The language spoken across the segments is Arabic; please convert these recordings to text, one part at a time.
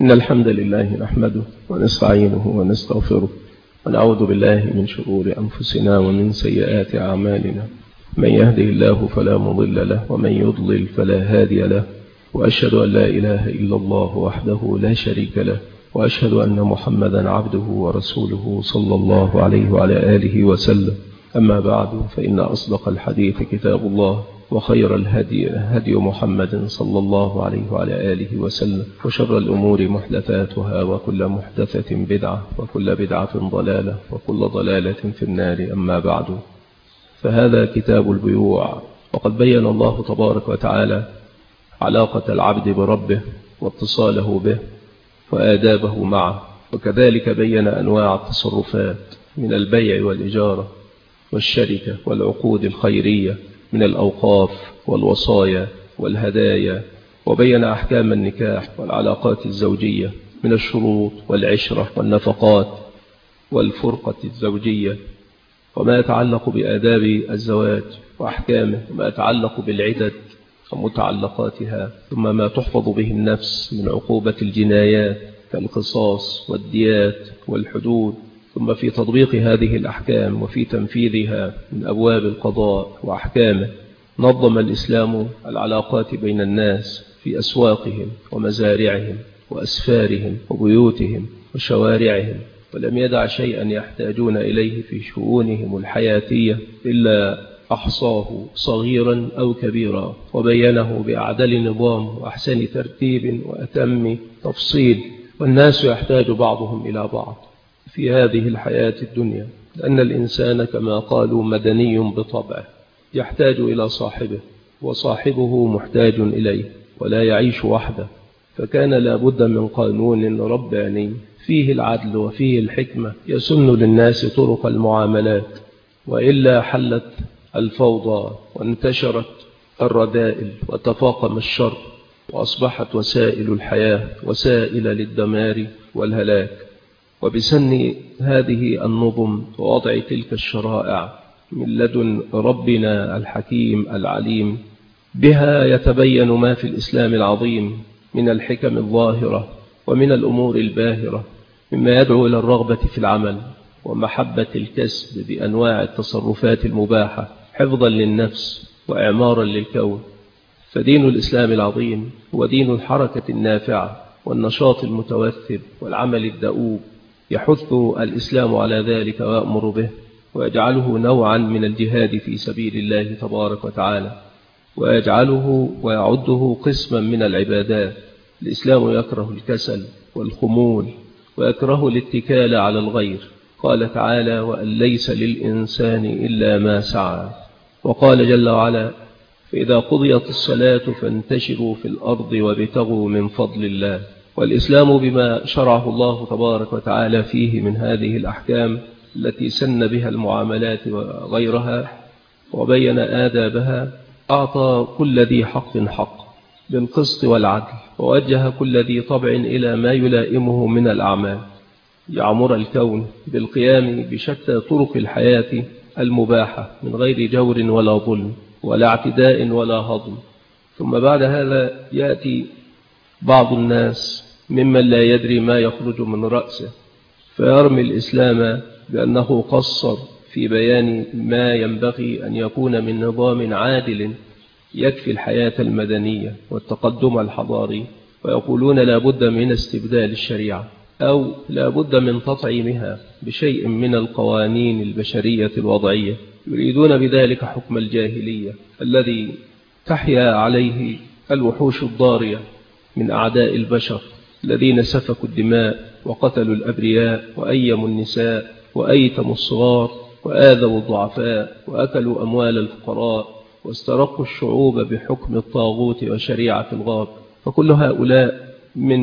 إن الحمد لله نحمده ونستعينه ونستغفره ونعوذ بالله من شرور أنفسنا ومن سيئات أعمالنا. من يهده الله فلا مضل له ومن يضلل فلا هادي له، وأشهد أن لا إله إلا الله وحده لا شريك له، وأشهد أن محمدا عبده ورسوله صلى الله عليه وعلى آله وسلم. أما بعد، فإن أصدق الحديث كتاب الله، وخير الهدي هدي محمد صلى الله عليه وعلى آله وسلم، وشر الأمور محدثاتها، وكل محدثة بدعة، وكل بدعة ضلالة، وكل ضلالة في النار. أما بعد، فهذا كتاب البيوع، وقد بين الله تبارك وتعالى علاقة العبد بربه واتصاله به وآدابه معه، وكذلك بين أنواع التصرفات من البيع والإجارة والشركة والعقود الخيرية، من الأوقاف والوصايا والهدايا، وبين أحكام النكاح والعلاقات الزوجية من الشروط والعشرة والنفقات والفرقة الزوجية، وما يتعلق بآداب الزواج وأحكامه، وما يتعلق بالعدد ومتعلقاتها، ثم ما تحفظ به النفس من عقوبة الجنايات كالقصاص والديات والحدود، ثم في تطبيق هذه الأحكام وفي تنفيذها من أبواب القضاء وأحكامه. نظم الإسلام العلاقات بين الناس في أسواقهم ومزارعهم وأسفارهم وبيوتهم وشوارعهم، ولم يدع شيئا يحتاجون إليه في شؤونهم الحياتية إلا أحصاه صغيرا أو كبيرا، وبينه بأعدل نظام وأحسن ترتيب وأتم تفصيل. والناس يحتاج بعضهم إلى بعض في هذه الحياة الدنيا، لأن الإنسان كما قالوا مدني بطبعه، يحتاج إلى صاحبه، وصاحبه محتاج إليه، ولا يعيش وحده. فكان لابد من قانون رباني فيه العدل وفيه الحكمة يسن للناس طرق المعاملات، وإلا حلت الفوضى وانتشرت الرذائل وتفاقم الشر، وأصبحت وسائل الحياة وسائل للدمار والهلاك. وبسن هذه النظم ووضع تلك الشرائع من لدن ربنا الحكيم العليم، بها يتبين ما في الإسلام العظيم من الحكم الظاهرة ومن الأمور الباهرة، مما يدعو إلى الرغبة في العمل ومحبة الكسب بأنواع التصرفات المباحة، حفظا للنفس وإعمارا للكون. فدين الإسلام العظيم هو دين الحركة النافعة والنشاط المتوثب والعمل الدؤوب، يحث الإسلام على ذلك ويأمر به، ويجعله نوعا من الجهاد في سبيل الله تبارك وتعالى، ويجعله ويعده قسما من العبادات. الإسلام يكره الكسل والخمول، ويكره الاتكال على الغير. قال تعالى: وأن ليس للإنسان إلا ما سعى. وقال جل وعلا: فإذا قضيت الصلاة فانتشروا في الأرض وابتغوا من فضل الله. والإسلام بما شرعه الله تبارك وتعالى فيه من هذه الأحكام التي سن بها المعاملات وغيرها وبين آدابها، أعطى كل ذي حق حق بالقسط والعدل، ووجه كل ذي طبع إلى ما يلائمه من الأعمال، يعمر الكون بالقيام بشتى طرق الحياة المباحة من غير جور ولا ظلم ولا اعتداء ولا هضم. ثم بعد هذا يأتي بعض الناس ممن لا يدري ما يخرج من رأسه، فيرمي الإسلام بأنه قصر في بيان ما ينبغي أن يكون من نظام عادل يكفي الحياة المدنية والتقدم الحضاري، ويقولون لا بد من استبدال الشريعة، أو لا بد من تطعيمها بشيء من القوانين البشرية الوضعية. يريدون بذلك حكم الجاهلية الذي تحيا عليه الوحوش الضارية من أعداء البشر، الذين سفكوا الدماء وقتلوا الأبرياء وأيموا النساء وأيتموا الصغار وآذوا الضعفاء وأكلوا أموال الفقراء واسترقوا الشعوب بحكم الطاغوت وشريعة الغاب. فكل هؤلاء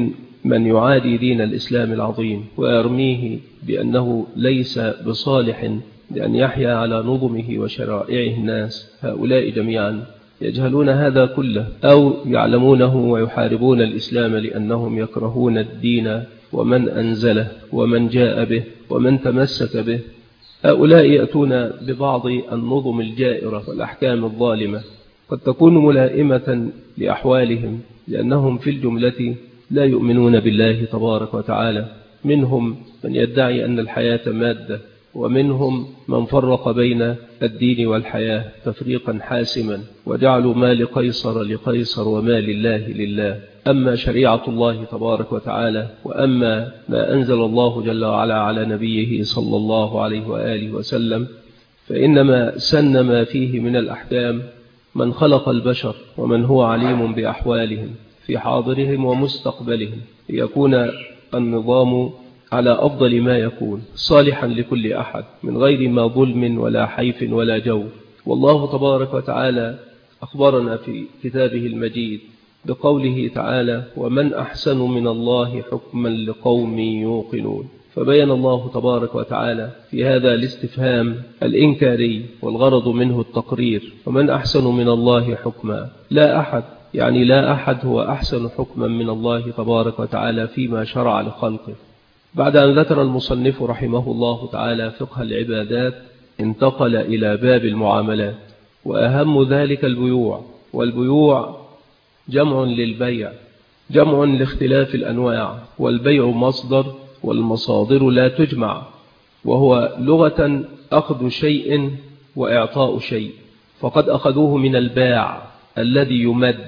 من يعادي دين الإسلام العظيم ويرميه بأنه ليس بصالح لأن يحيا على نظمه وشرائعه الناس. هؤلاء جميعا يجهلون هذا كله، أو يعلمونه ويحاربون الإسلام لأنهم يكرهون الدين ومن أنزله ومن جاء به ومن تمسك به. هؤلاء يأتون ببعض النظم الجائرة والأحكام الظالمة، قد تكون ملائمة لأحوالهم، لأنهم في الجملة لا يؤمنون بالله تبارك وتعالى. منهم من يدعي أن الحياة مادة، ومنهم من فرق بين الدين والحياة تفريقا حاسما، وجعلوا ما لقيصر لقيصر وما لله لله. أما شريعة الله تبارك وتعالى، وأما ما أنزل الله جل وعلا على نبيه صلى الله عليه وآله وسلم، فإنما سن ما فيه من الأحكام من خلق البشر ومن هو عليم بأحوالهم في حاضرهم ومستقبلهم، ليكون النظام على أفضل ما يكون صالحا لكل أحد من غير ما ظلم ولا حيف ولا جور. والله تبارك وتعالى أخبرنا في كتابه المجيد بقوله تعالى: ومن أحسن من الله حكما لقوم يوقنون. فبين الله تبارك وتعالى في هذا الاستفهام الإنكاري والغرض منه التقرير: ومن أحسن من الله حكما. لا أحد، يعني لا أحد هو أحسن حكما من الله تبارك وتعالى فيما شرع لخلقه. بعد أن ذكر المصنف رحمه الله تعالى فقه العبادات، انتقل إلى باب المعاملات، وأهم ذلك البيوع. والبيوع جمع للبيع، جمع لاختلاف الأنواع، والبيع مصدر، والمصادر لا تجمع، وهو لغة أخذ شيء وإعطاء شيء. فقد أخذوه من الباع الذي يمد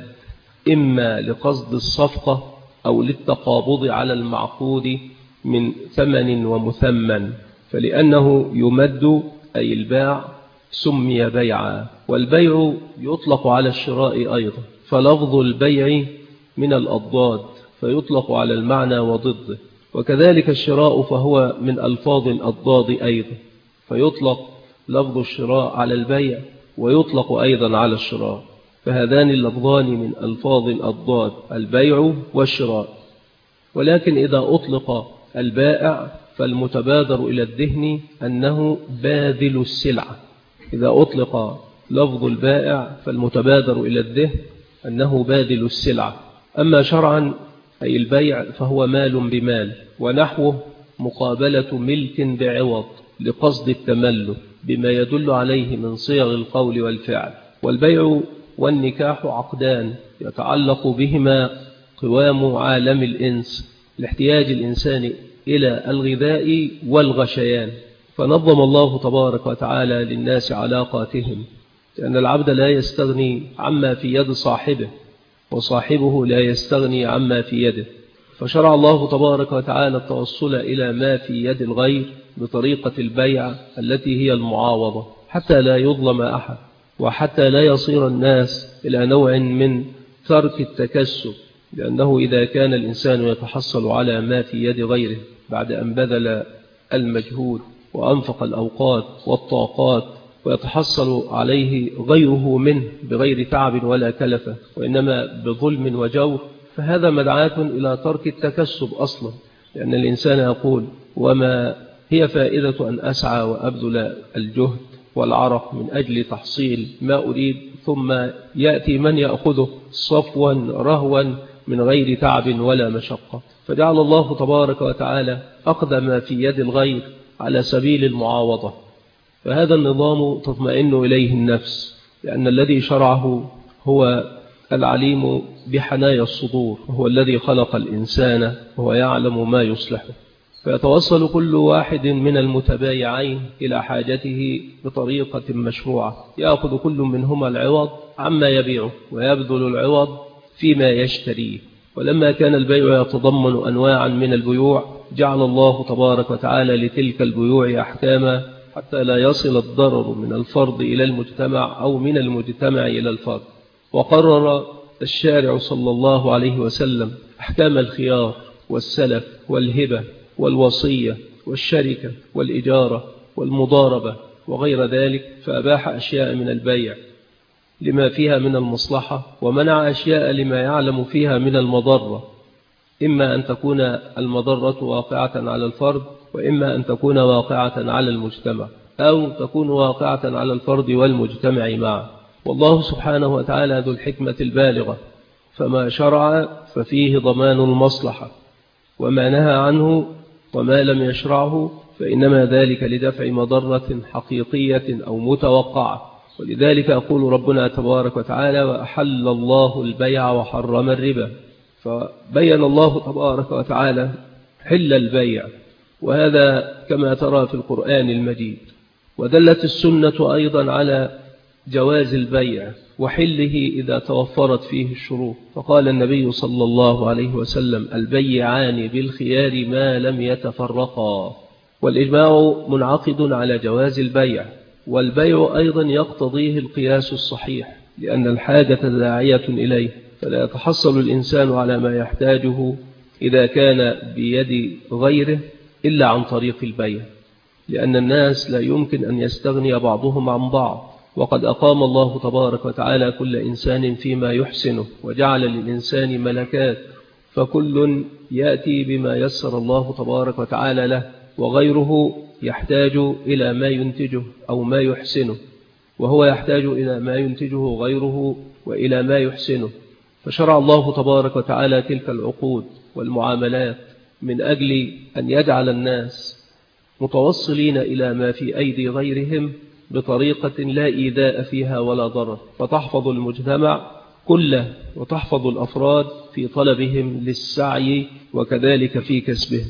إما لقصد الصفقة أو للتقابض على المعقود من ثمن ومثمن، فلأنه يمد أي الباع سمي بيعا. والبيع يطلق على الشراء أيضا، فلفظ البيع من الأضداد فيطلق على المعنى وضده، وكذلك الشراء فهو من ألفاظ الأضداد أيضا، فيطلق لفظ الشراء على البيع ويطلق أيضا على الشراء، فهذان اللفظان من ألفاظ الأضداد، البيع والشراء. ولكن إذا أطلق البائع فالمتبادر إلى الذهن أنه باذل السلعة. إذا أطلق لفظ البائع فالمتبادر إلى الذهن أنه باذل السلعة. أما شرعا أي البيع فهو مال بمال، ونحوه مقابلة ملك بعوض لقصد التملك بما يدل عليه من صيغ القول والفعل. والبيع والنكاح عقدان يتعلق بهما قوام عالم الإنس لاحتياج الإنسان إلى الغذاء والغشيان، فنظم الله تبارك وتعالى للناس علاقاتهم، لأن العبد لا يستغني عما في يد صاحبه، وصاحبه لا يستغني عما في يده. فشرع الله تبارك وتعالى التوصل إلى ما في يد الغير بطريقة البيع التي هي المعاوضة، حتى لا يظلم أحد، وحتى لا يصير الناس إلى نوع من ترك التكسب، لأنه إذا كان الإنسان يتحصل على ما في يد غيره بعد أن بذل المجهود وأنفق الأوقات والطاقات، ويتحصل عليه غيره منه بغير تعب ولا كلفة، وإنما بظلم وجور، فهذا مدعاة إلى ترك التكسب أصلا. لأن الإنسان يقول: وما هي فائدة أن أسعى وأبذل الجهد والعرق من أجل تحصيل ما أريد، ثم يأتي من يأخذه صفوا رهوا من غير تعب ولا مشقة. فجعل الله تبارك وتعالى أخذ ما في يد الغير على سبيل المعاوضة، فهذا النظام تطمئن إليه النفس، لأن الذي شرعه هو العليم بحنايا الصدور، وهو الذي خلق الإنسان وهو يعلم ما يصلحه. فيتوصل كل واحد من المتبايعين إلى حاجته بطريقة مشروعة، يأخذ كل منهما العوض عما يبيعه ويبذل العوض فيما يشتريه. ولما كان البيع يتضمن أنواعا من البيوع، جعل الله تبارك وتعالى لتلك البيوع أحكاما حتى لا يصل الضرر من الفرد إلى المجتمع أو من المجتمع إلى الفرد. وقرر الشارع صلى الله عليه وسلم أحكام الخيار والسلف والهبة والوصية والشركة والإجارة والمضاربة وغير ذلك، فأباح أشياء من البيع لما فيها من المصلحة، ومنع أشياء لما يعلم فيها من المضرة، إما أن تكون المضرة واقعة على الفرد، وإما أن تكون واقعة على المجتمع، أو تكون واقعة على الفرد والمجتمع معا. والله سبحانه وتعالى ذو الحكمة البالغة، فما شرع ففيه ضمان المصلحة، وما نهى عنه وما لم يشرعه فإنما ذلك لدفع مضرة حقيقية أو متوقعة. ولذلك يقول ربنا تبارك وتعالى: وأحل الله البيع وحرم الربا. فبين الله تبارك وتعالى حل البيع، وهذا كما ترى في القرآن المجيد. ودلت السنة أيضا على جواز البيع وحله إذا توفرت فيه الشروط، فقال النبي صلى الله عليه وسلم: البيعان بالخيار ما لم يتفرقا. والإجماع منعقد على جواز البيع، والبيع أيضا يقتضيه القياس الصحيح، لأن الحاجة داعية إليه، فلا يتحصل الإنسان على ما يحتاجه إذا كان بيد غيره إلا عن طريق البيع، لأن الناس لا يمكن أن يستغني بعضهم عن بعض. وقد أقام الله تبارك وتعالى كل إنسان فيما يحسنه، وجعل للإنسان ملكات، فكل يأتي بما يسر الله تبارك وتعالى له، وغيره يحتاج إلى ما ينتجه أو ما يحسنه، وهو يحتاج إلى ما ينتجه غيره وإلى ما يحسنه. فشرع الله تبارك وتعالى تلك العقود والمعاملات من أجل أن يجعل الناس متوصلين إلى ما في أيدي غيرهم بطريقة لا إيذاء فيها ولا ضرر، فتحفظ المجتمع كله وتحفظ الأفراد في طلبهم للسعي وكذلك في كسبهم.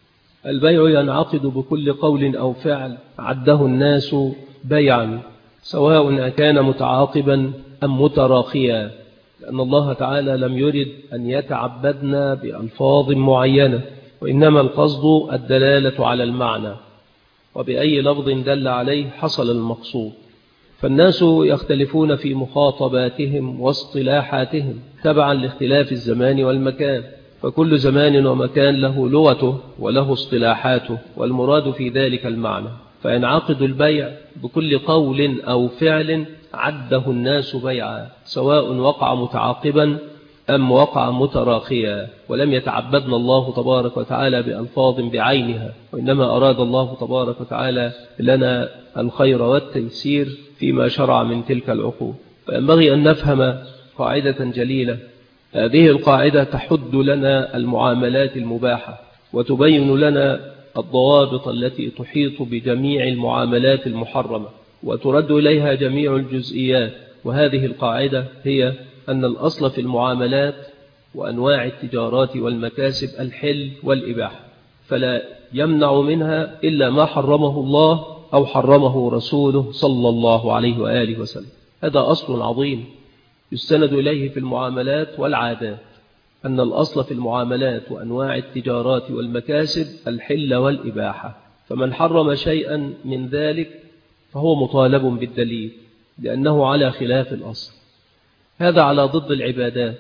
البيع ينعقد بكل قول أو فعل عده الناس بيعا، سواء كان متعاقبا أم متراخيا، لأن الله تعالى لم يرد أن يتعبدنا بألفاظ معينة، وإنما القصد الدلالة على المعنى، وبأي لفظ دل عليه حصل المقصود. فالناس يختلفون في مخاطباتهم واصطلاحاتهم تبعا لاختلاف الزمان والمكان، فكل زمان ومكان له لغته وله اصطلاحاته، والمراد في ذلك المعنى. فينعقد البيع بكل قول أو فعل عده الناس بيعا، سواء وقع متعاقبا أم وقع متراخيا، ولم يتعبدنا الله تبارك وتعالى بألفاظ بعينها، وإنما أراد الله تبارك وتعالى لنا الخير والتيسير فيما شرع من تلك العقود. فينبغي أن نفهم قاعدة جليلة، هذه القاعدة تحد لنا المعاملات المباحة، وتبين لنا الضوابط التي تحيط بجميع المعاملات المحرمة، وترد إليها جميع الجزئيات. وهذه القاعدة هي أن الأصل في المعاملات وأنواع التجارات والمكاسب الحل والإباحة، فلا يمنع منها إلا ما حرمه الله أو حرمه رسوله صلى الله عليه وآله وسلم. هذا أصل عظيم يستند إليه في المعاملات والعادات، أن الأصل في المعاملات وأنواع التجارات والمكاسب الحل والإباحة، فمن حرم شيئا من ذلك فهو مطالب بالدليل، لأنه على خلاف الأصل. هذا على ضد العبادات،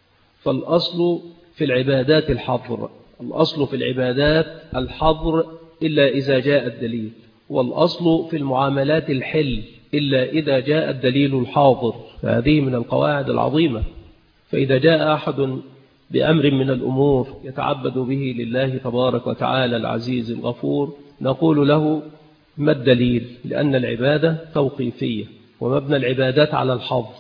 فالأصل في العبادات الحظر، الأصل في العبادات الحظر إلا إذا جاء الدليل، والأصل في المعاملات الحل إلا إذا جاء الدليل الحاضر. فهذه من القواعد العظيمة. فإذا جاء أحد بأمر من الأمور يتعبد به لله تبارك وتعالى العزيز الغفور، نقول له: ما الدليل؟ لأن العبادة توقيفية، ومبنى العبادات على الحظر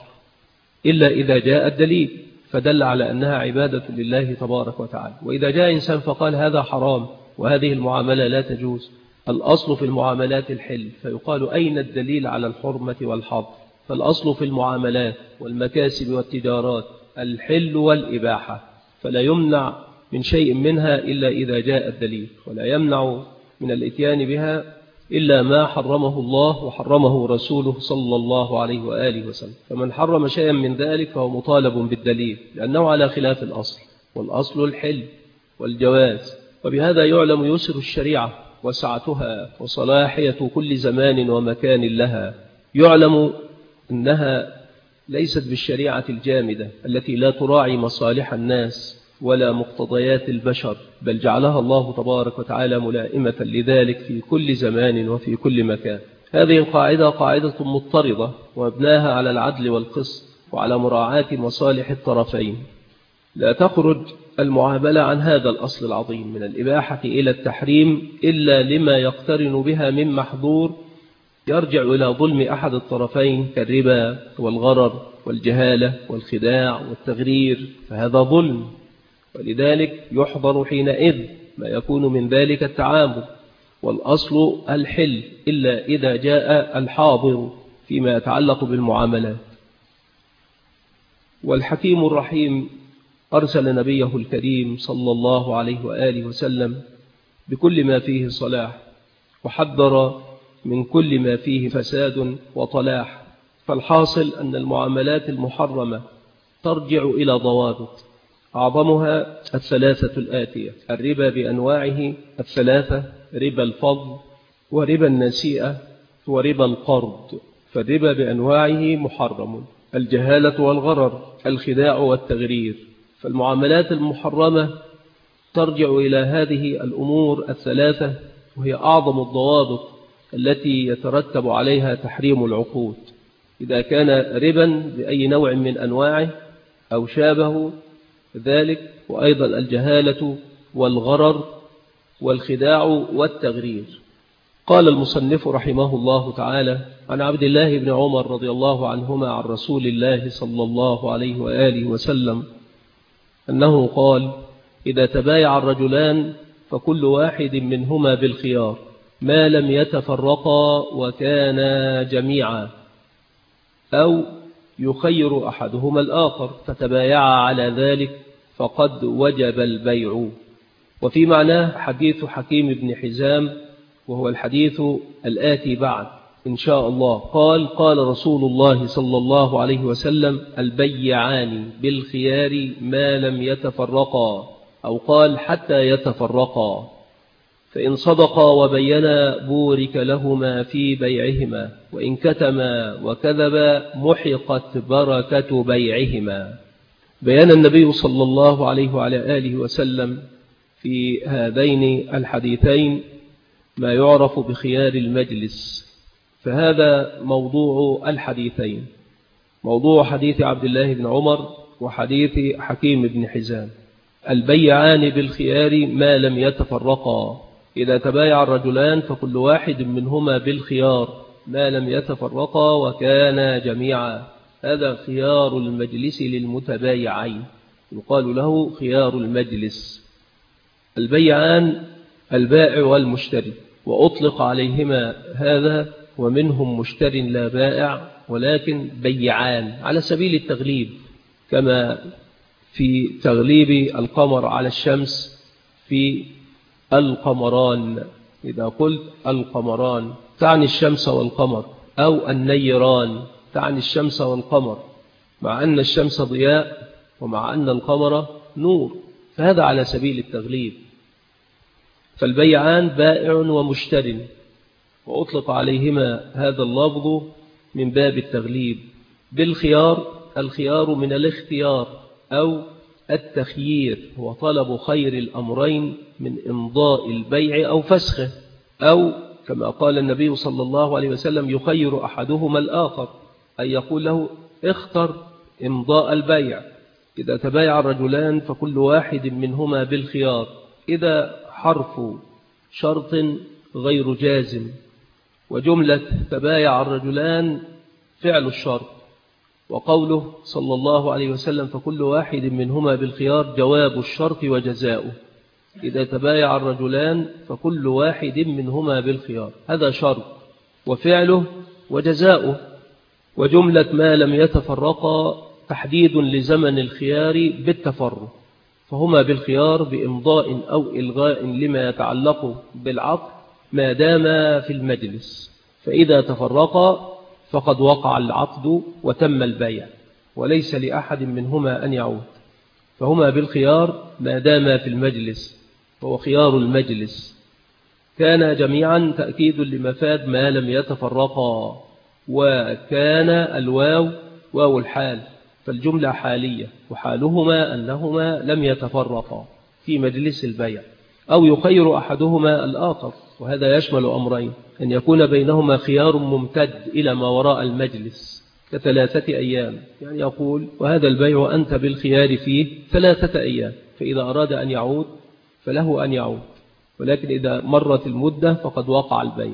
إلا إذا جاء الدليل فدل على أنها عبادة لله تبارك وتعالى. وإذا جاء إنسان فقال هذا حرام وهذه المعاملة لا تجوز، الأصل في المعاملات الحل، فيقال: أين الدليل على الحرمة والحظر؟ فالأصل في المعاملات والمكاسب والتجارات الحل والإباحة، فلا يمنع من شيء منها إلا إذا جاء الدليل، ولا يمنع من الإتيان بها إلا ما حرمه الله وحرمه رسوله صلى الله عليه وآله وسلم. فمن حرم شيئا من ذلك فهو مطالب بالدليل، لأنه على خلاف الأصل، والأصل الحل والجواز. وبهذا يعلم يسر الشريعة وسعتها وصلاحية كل زمان ومكان لها. يعلم أنها ليست بالشريعة الجامدة التي لا تراعي مصالح الناس ولا مقتضيات البشر، بل جعلها الله تبارك وتعالى ملائمة لذلك في كل زمان وفي كل مكان. هذه القاعدة قاعدة مضطردة، ومبناها على العدل والقسط وعلى مراعاة مصالح الطرفين. لا تخرج المعاملة عن هذا الأصل العظيم من الإباحة إلى التحريم إلا لما يقترن بها من محظور يرجع إلى ظلم أحد الطرفين، كالربا والغرر والجهالة والخداع والتغرير، فهذا ظلم، ولذلك يحضر حينئذ ما يكون من ذلك التعامل. والأصل الحل إلا إذا جاء الحاضر فيما يتعلق بالمعاملات. والحكيم الرحيم أرسل نبيه الكريم صلى الله عليه وآله وسلم بكل ما فيه صلاح، وحذر من كل ما فيه فساد وطلاح. فالحاصل أن المعاملات المحرمة ترجع إلى ضوابط، أعظمها الثلاثة الآتية: الربا بأنواعه الثلاثة، ربا الفضل وربا النسيئة وربا القرض. فالربا بأنواعه محرم: الجهالة والغرر، الخداع والتغرير. فالمعاملات المحرمة ترجع إلى هذه الأمور الثلاثة، وهي أعظم الضوابط التي يترتب عليها تحريم العقود. إذا كان ربا بأي نوع من أنواعه أو شابه ذلك، وأيضا الجهالة والغرر والخداع والتغرير. قال المصنف رحمه الله تعالى: عن عبد الله بن عمر رضي الله عنهما عن رسول الله صلى الله عليه وآله وسلم أنه قال: إذا تبايع الرجلان فكل واحد منهما بالخيار ما لم يتفرقا وكانا جميعا، أو يخير أحدهما الآخر فتبايعا على ذلك فقد وجب البيع. وفي معناه حديث حكيم بن حزام، وهو الحديث الآتي بعد إن شاء الله. قال: قال رسول الله صلى الله عليه وسلم: البيعان بالخيار ما لم يتفرقا، أو قال حتى يتفرقا، فإن صدقا وبينا بورك لهما في بيعهما، وإن كتما وكذبا محقت بركة بيعهما. بيان النبي صلى الله عليه وعلى آله وسلم في هذين الحديثين ما يعرف بخيار المجلس. فهذا موضوع الحديثين، موضوع حديث عبد الله بن عمر وحديث حكيم بن حزام: البيعان بالخيار ما لم يتفرقا. إذا تبايع الرجلان فكل واحد منهما بالخيار ما لم يتفرقا وكانا جميعا. هذا خيار المجلس للمتبايعين، يقال له خيار المجلس. البيعان البائع والمشتري، وأطلق عليهما هذا، ومنهم مشتر لا بائع ولكن بيعان على سبيل التغليب، كما في تغليب القمر على الشمس في القمران. إذا قلت القمران تعني الشمس والقمر، أو النيران تعني الشمس والقمر، مع أن الشمس ضياء ومع أن القمر نور، فهذا على سبيل التغليب. فالبيعان بائع ومشتر، وأطلق عليهما هذا اللفظ من باب التغليب. بالخيار، الخيار من الاختيار أو التخيير، هو طلب خير الأمرين من إمضاء البيع أو فسخه، أو كما قال النبي صلى الله عليه وسلم: يخير أحدهما الآخر، أي يقول له: اختر إمضاء البيع. إذا تبايع الرجلان فكل واحد منهما بالخيار. إذا حرف شرط غير جازم، وجملة تبايع الرجلان فعل الشرط، وقوله صلى الله عليه وسلم: فكل واحد منهما بالخيار جواب الشرط وجزاؤه. إذا تبايع الرجلان فكل واحد منهما بالخيار، هذا شرط وفعله وجزاؤه. وجملة ما لم يتفرقا تحديد لزمن الخيار بالتفرق، فهما بالخيار بإمضاء أو إلغاء لما يتعلق بالعقد ما دام في المجلس، فإذا تفرقا فقد وقع العقد وتم البيع وليس لأحد منهما أن يعود. فهما بالخيار ما دام في المجلس، فهو خيار المجلس. كان جميعا تأكيد لمفاد ما لم يتفرقا، وكان الواو واو الحال، فالجملة حالية، وحالهما أنهما لم يتفرقا في مجلس البيع. أو يخير أحدهما الآخر، وهذا يشمل أمرين: أن يكون بينهما خيار ممتد إلى ما وراء المجلس ك3 أيام، يعني يقول: وهذا البيع أنت بالخيار فيه 3 أيام، فإذا أراد أن يعود فله أن يعود، ولكن إذا مرت المدة فقد وقع البيع.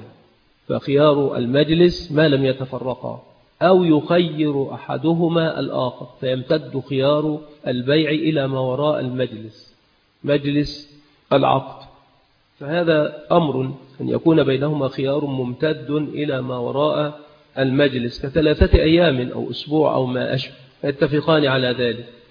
فخيار المجلس ما لم يتفرقا. أو يخير أحدهما الآخر، فيمتد خيار البيع إلى ما وراء المجلس، مجلس العقد. فهذا أمر أن يكون بينهما خيار ممتد إلى ما وراء المجلس ك3 أيام أو أسبوع أو ما أشبه، فيتفقان على ذلك.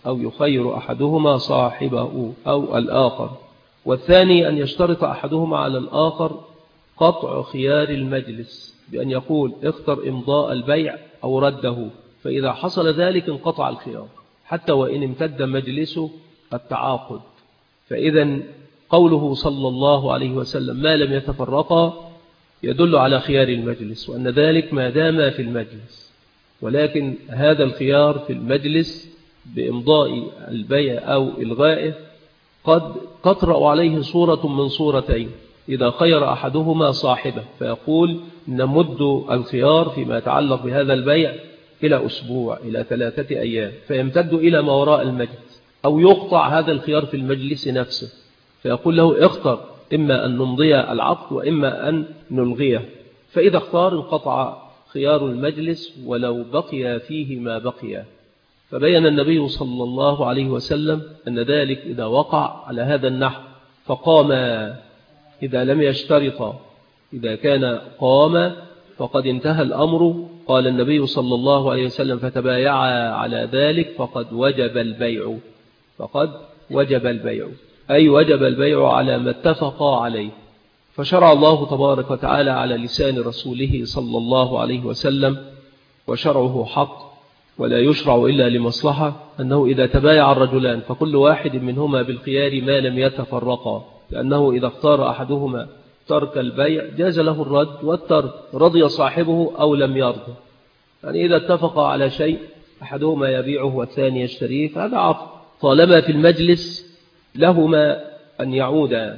أو يخير أحدهما صاحبه أو الآخر. والثاني أن يشترط أحدهما على الآخر قطع خيار المجلس بأن يقول اختر إمضاء البيع أو رده، فإذا حصل ذلك انقطع الخيار حتى وإن امتد مجلسه التعاقد. فإذا قوله صلى الله عليه وسلم ما لم يتفرقا يدل على خيار المجلس، وأن ذلك ما دام في المجلس. ولكن هذا الخيار في المجلس بإمضاء البيع أو إلغائه قد تطرأ عليه صورة من صورتين: إذا خير أحدهما صاحبه فيقول نمد الخيار فيما يتعلق بهذا البيع إلى أسبوع إلى 3 أيام، فيمتد إلى ما وراء المجلس، أو يقطع هذا الخيار في المجلس نفسه فيقول له اختر إما أن نمضي العقد وإما أن نلغيه. فإذا اختار انقطع خيار المجلس ولو بقي فيه ما بقي. فبين النبي صلى الله عليه وسلم أن ذلك إذا وقع على هذا النحو فقام، إذا لم يشترط، إذا كان قام فقد انتهى الأمر. قال النبي صلى الله عليه وسلم فتبايعا على ذلك فقد وجب البيع. فقد وجب البيع أي وجب البيع على ما اتفقا عليه. فشرع الله تبارك وتعالى على لسان رسوله صلى الله عليه وسلم، وشرعه حق ولا يشرع إلا لمصلحة، أنه إذا تبايع الرجلان فكل واحد منهما بالخيار ما لم يتفرقا، لأنه إذا اختار أحدهما ترك البيع جاز له الرد والترك، رضي صاحبه أو لم يرضى. يعني إذا اتفق على شيء أحدهما يبيعه والثاني يشتريه فهذا عقد، طالما في المجلس لهما أن يعودا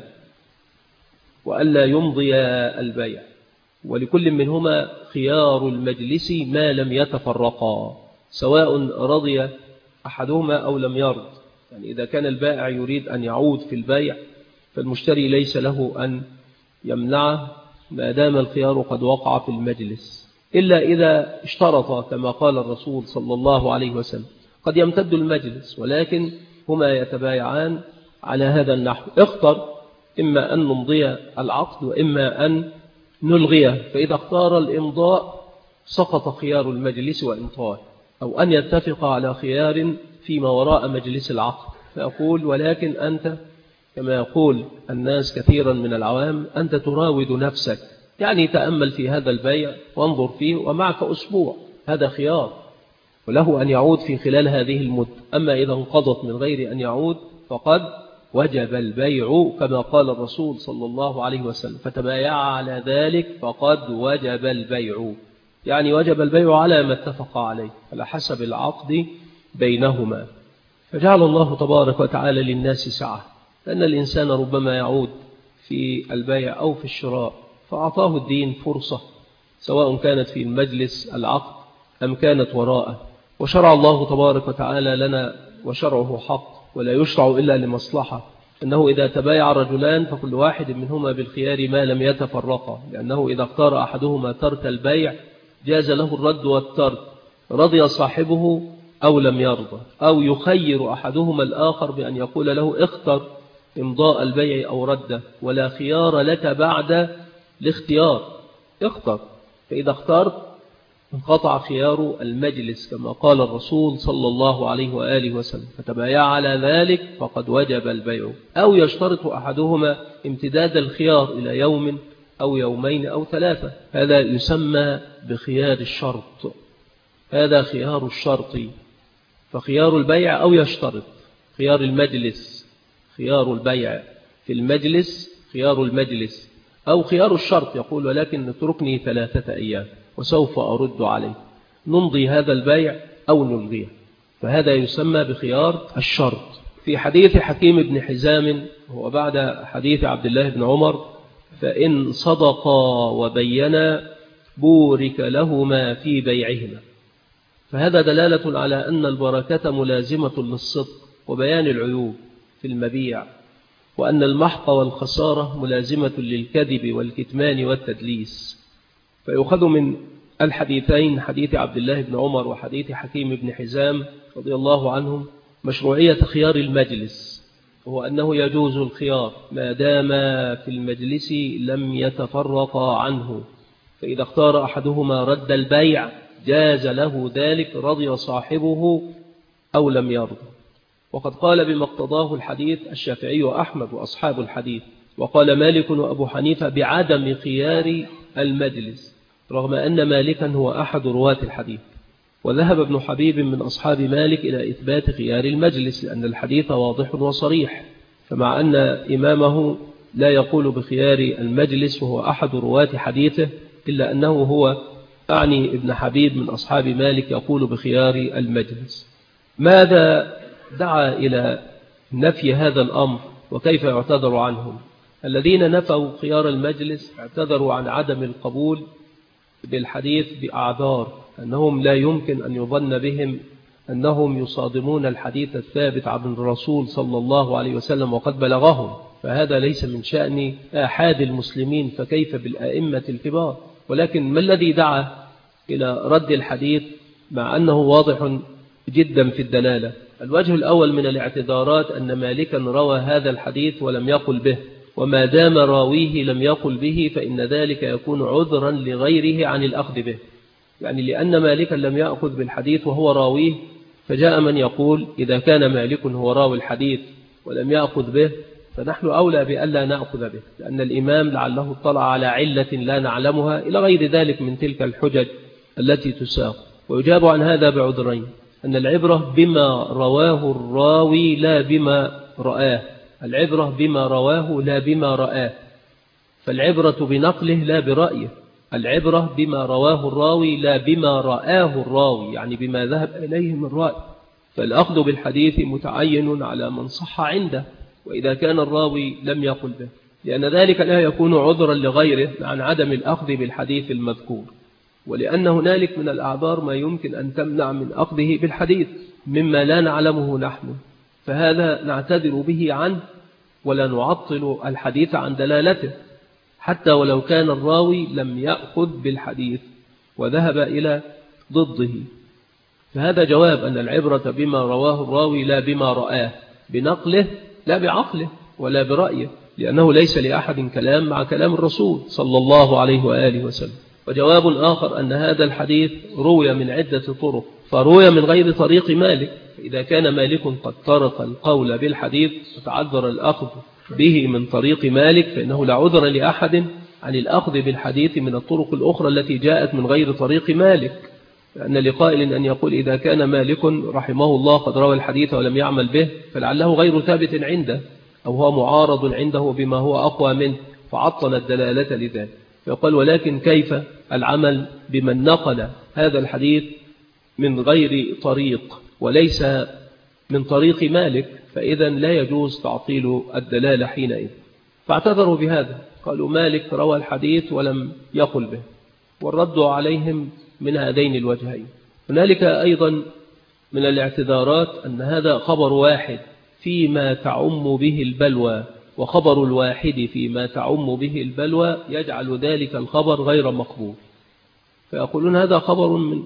وألا يمضي البيع، ولكل منهما خيار المجلس ما لم يتفرقا، سواء رضي أحدهما أو لم يرض. يعني إذا كان البائع يريد أن يعود في البيع فالمشتري ليس له أن يمنعه ما دام الخيار قد وقع في المجلس، إلا إذا اشترط كما قال الرسول صلى الله عليه وسلم. قد يمتد المجلس ولكن هما يتبايعان على هذا النحو: اختر إما أن نمضي العقد وإما أن نلغيه. فإذا اختار الإمضاء سقط خيار المجلس وإمضاه، أو أن يتفق على خيار فيما وراء مجلس العقد فيقول ولكن أنت كما يقول الناس كثيرا من العوام أنت تراود نفسك، يعني تأمل في هذا البيع وانظر فيه ومعك أسبوع، هذا خيار وله أن يعود في خلال هذه المدة. أما إذا انقضت من غير أن يعود فقد وجب البيع كما قال الرسول صلى الله عليه وسلم فتبايع على ذلك فقد وجب البيع، يعني وجب البيع على ما اتفق عليه على حسب العقد بينهما. فجعل الله تبارك وتعالى للناس سعة، لأن الإنسان ربما يعود في البيع أو في الشراء فأعطاه الدين فرصة، سواء كانت في المجلس العقد أم كانت وراءه. وشرع الله تبارك وتعالى لنا وشرعه حق ولا يشرع إلا لمصلحة، أنه إذا تبايع رجلان فكل واحد منهما بالخيار ما لم يتفرقا، لأنه إذا اختار أحدهما ترك البيع جاز له الرد والترك، رضي صاحبه أو لم يرضى، أو يخير أحدهما الآخر بأن يقول له اختر إمضاء البيع أو رده ولا خيار لك بعد الاختيار، اختر. فإذا اخترت انقطع خيار المجلس كما قال الرسول صلى الله عليه وآله وسلم فتبايع على ذلك فقد وجب البيع. أو يشترط أحدهما امتداد الخيار إلى يوم أو يومين أو 3، هذا يسمى بخيار الشرط، هذا خيار الشرط. فخيار البيع أو يشترط خيار المجلس، خيار البيع في المجلس خيار المجلس، أو خيار الشرط يقول ولكن اتركني 3 أيام وسوف أرد عليه، نمضي هذا البيع أو نلغيه، فهذا يسمى بخيار الشرط. في حديث حكيم بن حزام هو بعد حديث عبد الله بن عمر: فإن صدقا وبينا بورك لهما في بيعهما. فهذا دلالة على أن البركة ملازمة للصدق وبيان العيوب في المبيع، وأن المحق والخسارة ملازمة للكذب والكتمان والتدليس. فيؤخذ من الحديثين، حديث عبد الله بن عمر وحديث حكيم بن حزام رضي الله عنهم، مشروعية خيار المجلس، وهو أنه يجوز الخيار ما دام في المجلس لم يتفرقا عنه. فإذا اختار أحدهما رد البيع جاز له ذلك، رضي صاحبه أو لم يرضى. وقد قال بما اقتضاه الحديث الشافعي وأحمد وأصحاب الحديث، وقال مالك وأبو حنيفة بعدم خيار المجلس، رغم أن مالكا هو أحد رواة الحديث. وذهب ابن حبيب من أصحاب مالك إلى إثبات خيار المجلس، لأن الحديث واضح وصريح، فمع أن إمامه لا يقول بخيار المجلس وهو أحد رواة حديثه، إلا أنه هو أعني ابن حبيب من أصحاب مالك يقول بخيار المجلس. ماذا دعا إلى نفي هذا الأمر وكيف يعتذر عنهم؟ الذين نفوا خيار المجلس اعتذروا عن عدم القبول بالحديث بأعذار، أنهم لا يمكن أن يظن بهم أنهم يصادمون الحديث الثابت عن الرسول صلى الله عليه وسلم وقد بلغهم، فهذا ليس من شأن آحاد المسلمين، فكيف بالأئمة الكبار؟ ولكن ما الذي دعا إلى رد الحديث مع أنه واضح جدا في الدلالة؟ الوجه الأول من الاعتذارات أن مالكا روى هذا الحديث ولم يقل به، وما دام راويه لم يقل به فإن ذلك يكون عذرا لغيره عن الأخذ به، يعني لأن مالكا لم يأخذ بالحديث وهو راويه، فجاء من يقول إذا كان مالك هو راوي الحديث ولم يأخذ به فنحن أولى بألا نأخذ به، لأن الإمام لعله اطلع على علة لا نعلمها إلى غير ذلك من تلك الحجج التي تساق. ويجاب عن هذا بعذرين: أن العبرة بما رواه الراوي لا بما رآه، العبرة بما رواه لا بما رآه، فالعبرة بنقله لا برأيه، العبرة بما رواه الراوي لا بما رآه الراوي، يعني بما ذهب إليه من رأي. فالأخذ بالحديث متعين على من صح عنده، وإذا كان الراوي لم يقل به، لأن ذلك لا يكون عذرا لغيره عن عدم الأخذ بالحديث المذكور، ولأن هنالك من الأعذار ما يمكن أن تمنع من أخذه بالحديث مما لا نعلمه نحن، فهذا نعتذر به عنه ولا نعطل الحديث عن دلالته، حتى ولو كان الراوي لم يأخذ بالحديث وذهب إلى ضده. فهذا جواب أن العبرة بما رواه الراوي لا بما رآه، بنقله لا بعقله ولا برأيه، لأنه ليس لأحد كلام مع كلام الرسول صلى الله عليه وآله وسلم. وجواب آخر أن هذا الحديث روي من عدة طرق، فروي من غير طريق مالك، إذا كان مالك قد طرق القول بالحديث وتعذر الأخذ به من طريق مالك، فإنه لا عذر لأحد عن الأخذ بالحديث من الطرق الأخرى التي جاءت من غير طريق مالك، لأن لقائل أن يقول إذا كان مالك رحمه الله قد روى الحديث ولم يعمل به فلعله غير ثابت عنده، أو هو معارض عنده بما هو أقوى منه فعطل الدلالة لذلك. فيقول ولكن كيف العمل بمن نقل هذا الحديث من غير طريق وليس من طريق مالك، فإذا لا يجوز تعطيل الدلالة حينئذ. فاعتذروا بهذا، قالوا مالك روى الحديث ولم يقل به، والرد عليهم من هذين الوجهين. هنالك أيضا من الاعتذارات أن هذا خبر واحد فيما تعم به البلوى، وخبر الواحد فيما تعم به البلوى يجعل ذلك الخبر غير مقبول، فيقولون هذا خبر من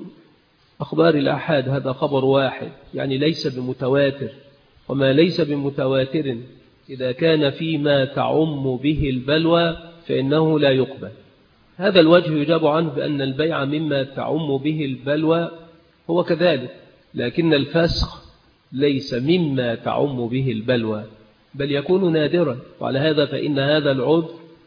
أخبار الأحاد، هذا خبر واحد يعني ليس بمتواتر، وما ليس بمتواتر إذا كان فيما تعم به البلوى فإنه لا يقبل. هذا الوجه يجاب عنه بأن البيع مما تعم به البلوى هو كذلك، لكن الفسخ ليس مما تعم به البلوى بل يكون نادرا، وعلى هذا فإن هذا العذر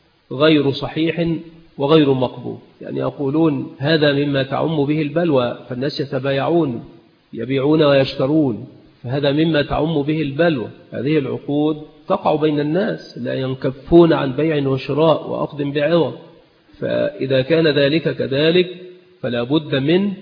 غير صحيح وغير مقبول. يعني يقولون هذا مما تعم به البلوى، فالناس يتبايعون يبيعون ويشترون، فهذا مما تعم به البلوى، هذه العقود تقع بين الناس لا ينكفون عن بيع وشراء وأخذ بعوض، فإذا كان ذلك كذلك فلا بد من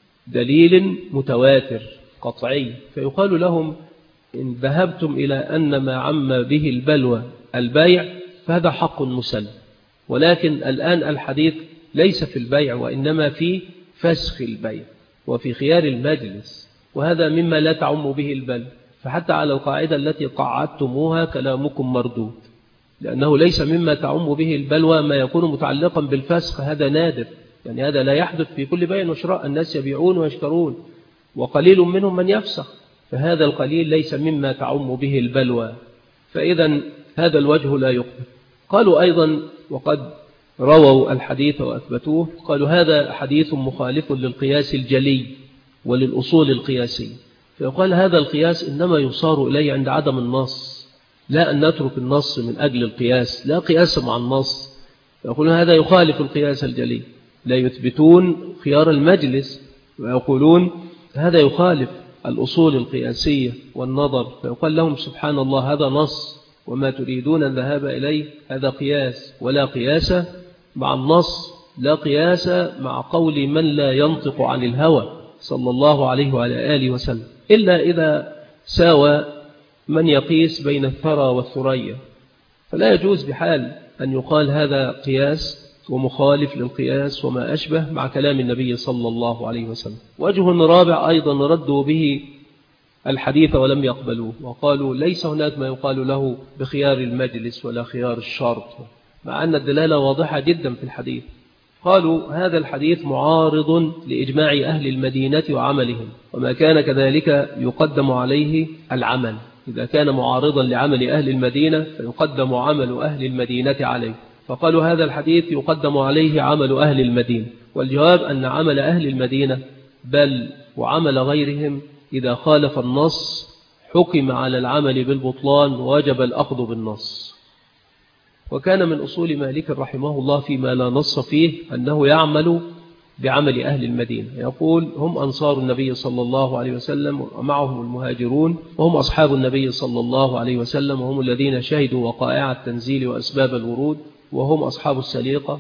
دليل متواتر قطعي. فيقال لهم إن ذهبتم إلى أن ما عم به البلوى البيع فهذا حق مسلم، ولكن الآن الحديث ليس في البيع وإنما في فسخ البيع وفي خيار المجلس، وهذا مما لا تعم به البلوى. فحتى على القاعدة التي قعدتموها كلامكم مردود، لأنه ليس مما تعم به البلوى ما يكون متعلقا بالفسخ، هذا نادر، يعني هذا لا يحدث في كل بيع وشراء، الناس يبيعون ويشترون وقليل منهم من يفسخ، فهذا القليل ليس مما تعم به البلوى، فإذا هذا الوجه لا يقبل. قالوا أيضا وقد رووا الحديث وأثبتوه، قالوا هذا حديث مخالف للقياس الجلي وللأصول القياسية، فيقال هذا القياس إنما يصار إليه عند عدم النص، لا أن نترك النص من أجل القياس، لا قياس مع النص. يقولون هذا يخالف القياس الجلي، لا يثبتون خيار المجلس ويقولون هذا يخالف الأصول القياسية والنظر، فيقال لهم سبحان الله هذا نص وما تريدون الذهاب إليه هذا قياس، ولا قياس مع النص، لا قياس مع قول من لا ينطق عن الهوى صلى الله عليه وعلى آله وسلم، إلا إذا ساوى من يقيس بين الثرى والثريا، فلا يجوز بحال أن يقال هذا قياس ومخالف للقياس وما أشبه مع كلام النبي صلى الله عليه وسلم. وجه رابع أيضا ردوا به الحديث ولم يقبلوه، وقالوا ليس هناك ما يقال له بخيار المجلس ولا خيار الشرط، مع أن الدلالة واضحة جدا في الحديث. قالوا هذا الحديث معارض لإجماع أهل المدينة وعملهم، وما كان كذلك يقدم عليه العمل، إذا كان معارضا لعمل أهل المدينة فيقدم عمل أهل المدينة عليه، فقالوا هذا الحديث يقدم عليه عمل أهل المدينة. والجواب أن عمل أهل المدينة بل وعمل غيرهم إذا خالف النص حكم على العمل بالبطلان ووجب الأخذ بالنص. وكان من أصول مالك رحمه الله فيما لا نص فيه أنه يعمل بعمل أهل المدينة، يقول هم أنصار النبي صلى الله عليه وسلم ومعهم المهاجرون، وهم أصحاب النبي صلى الله عليه وسلم، وهم الذين شهدوا وقائع التنزيل وأسباب الورود، وهم أصحاب السليقة.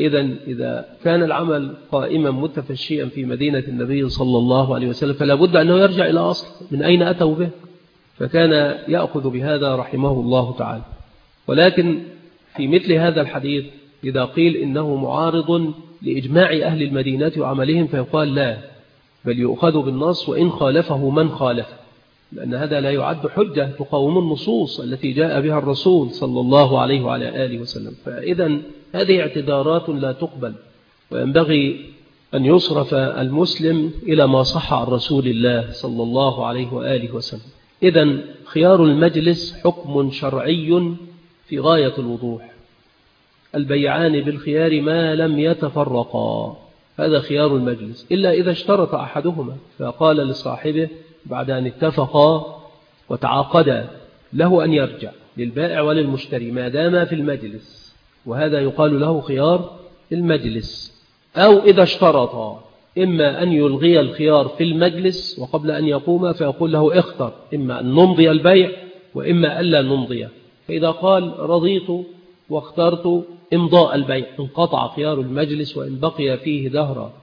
إذا كان العمل قائما متفشيا في مدينة النبي صلى الله عليه وسلم فلا بد أنه يرجع إلى أصل من أين أتوا به، فكان يأخذ بهذا رحمه الله تعالى. ولكن في مثل هذا الحديث إذا قيل إنه معارض لإجماع أهل المدينة وعملهم فيقال لا، بل يؤخذ بالنص وإن خالفه من خالفه، لأن هذا لا يعد حجة تقاوم النصوص التي جاء بها الرسول صلى الله عليه وعلى آله وسلم. فإذا هذه اعتذارات لا تقبل، وينبغي أن يصرف المسلم إلى ما صح عن رسول الله صلى الله عليه وآله وسلم. إذن خيار المجلس حكم شرعي في غاية الوضوح، البيعان بالخيار ما لم يتفرقا، هذا خيار المجلس، إلا إذا اشترط أحدهما فقال لصاحبه بعد أن اتفقا وتعاقدا له أن يرجع للبائع وللمشتري ما دام في المجلس، وهذا يقال له خيار المجلس. أو إذا اشترطا إما أن يلغي الخيار في المجلس وقبل أن يقوم فيقول له اختر، إما أن نمضي البيع وإما ألا نمضيه، فإذا قال رضيت واخترت إمضاء البيع انقطع خيار المجلس وإن بقي فيه دهرا،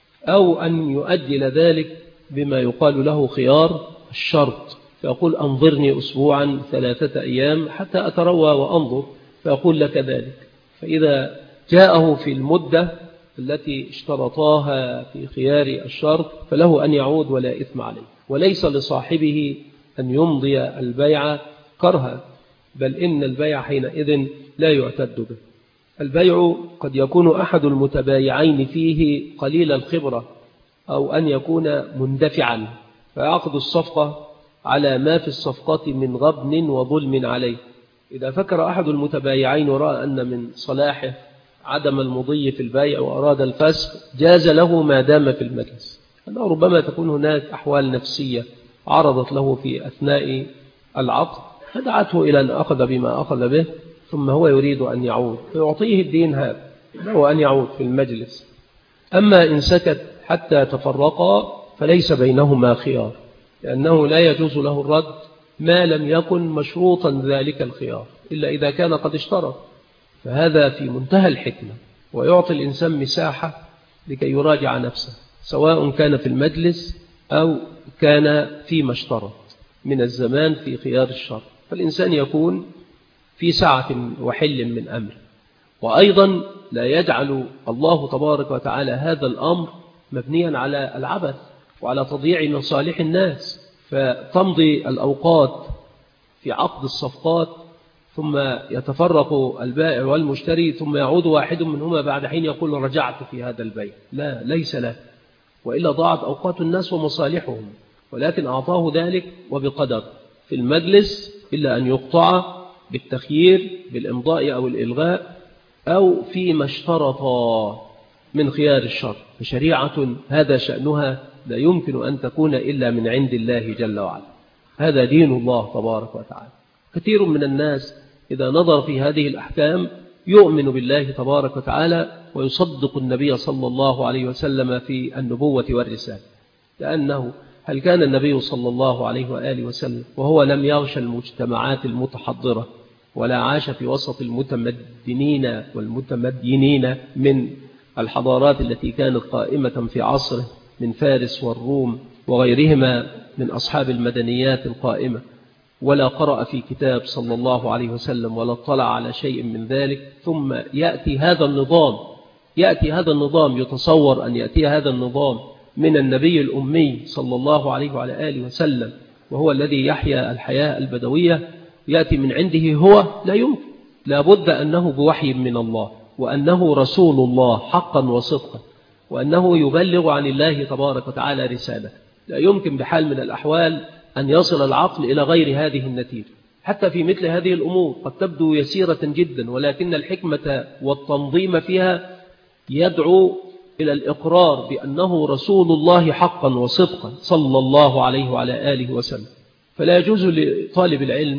أو أن يؤجل ذلك بما يقال له خيار الشرط، فيقول أنظرني أسبوعا 3 أيام حتى أتروى وأنظر، فيقول لك ذلك. فإذا جاءه في المدة التي اشترطاها في خيار الشرط فله أن يعود ولا إثم عليه، وليس لصاحبه أن يمضي البيع كرها، بل إن البيع حينئذ لا يعتد به. البيع قد يكون أحد المتبايعين فيه قليل الخبرة، أو أن يكون مندفعا فيعقد الصفقة على ما في الصفقة من غبن وظلم عليه. إذا فكر أحد المتبايعين ورأى أن من صلاحه عدم المضي في البيع وأراد الفسخ جاز له ما دام في المجلس، أنه ربما تكون هناك أحوال نفسية عرضت له في أثناء العقد فدعته إلى أن أخذ بما أخذ به، ثم هو يريد أن يعود فيعطيه الدين هذا له أن يعود في المجلس. أما إن سكت حتى تفرقا فليس بينهما خيار، لأنه لا يجوز له الرد ما لم يكن مشروطا ذلك الخيار إلا إذا كان قد اشترط، فهذا في منتهى الحكمة ويعطي الإنسان مساحة لكي يراجع نفسه سواء كان في المجلس أو كان فيما اشترط من الزمان في خيار الشر، فالإنسان يكون في سعة وحل من أمر. وأيضا لا يجعل الله تبارك وتعالى هذا الأمر مبنيا على العبث وعلى تضييع مصالح الناس، فتمضي الأوقات في عقد الصفقات ثم يتفرق البائع والمشتري ثم يعود واحد منهما بعد حين يقول رجعت في هذا البيع، لا ليس له، وإلا ضاعت أوقات الناس ومصالحهم، ولكن أعطاه ذلك وبقدر في المجلس إلا أن يقطع بالتخيير بالإمضاء أو الإلغاء أو فيما اشترط من خيار الشر. فشريعة هذا شأنها لا يمكن أن تكون إلا من عند الله جل وعلا. هذا دين الله تبارك وتعالى. كثير من الناس إذا نظر في هذه الأحكام يؤمن بالله تبارك وتعالى ويصدق النبي صلى الله عليه وسلم في النبوة والرسالة، لأنه هل كان النبي صلى الله عليه وآله وسلم وهو لم يغش المجتمعات المتحضرة ولا عاش في وسط المتمدنين والمتمدينين من الحضارات التي كانت قائمة في عصره من فارس والروم وغيرهما من أصحاب المدنيات القائمة، ولا قرأ في كتاب صلى الله عليه وسلم ولا اطلع على شيء من ذلك، ثم يأتي هذا النظام يتصور أن يأتي هذا النظام من النبي الأمي صلى الله عليه وعلى آله وسلم، وهو الذي يحيا الحياة البدوية، يأتي من عنده هو، لا يمكن. لا بد أنه بوحي من الله، وأنه رسول الله حقا وصدقا، وأنه يبلغ عن الله تبارك وتعالى رسالة. لا يمكن بحال من الأحوال أن يصل العقل إلى غير هذه النتيجة. حتى في مثل هذه الأمور قد تبدو يسيرة جدا، ولكن الحكمة والتنظيم فيها يدعو إلى الإقرار بأنه رسول الله حقا وصدقا صلى الله عليه وعلى آله وسلم. فلا يجوز لطالب العلم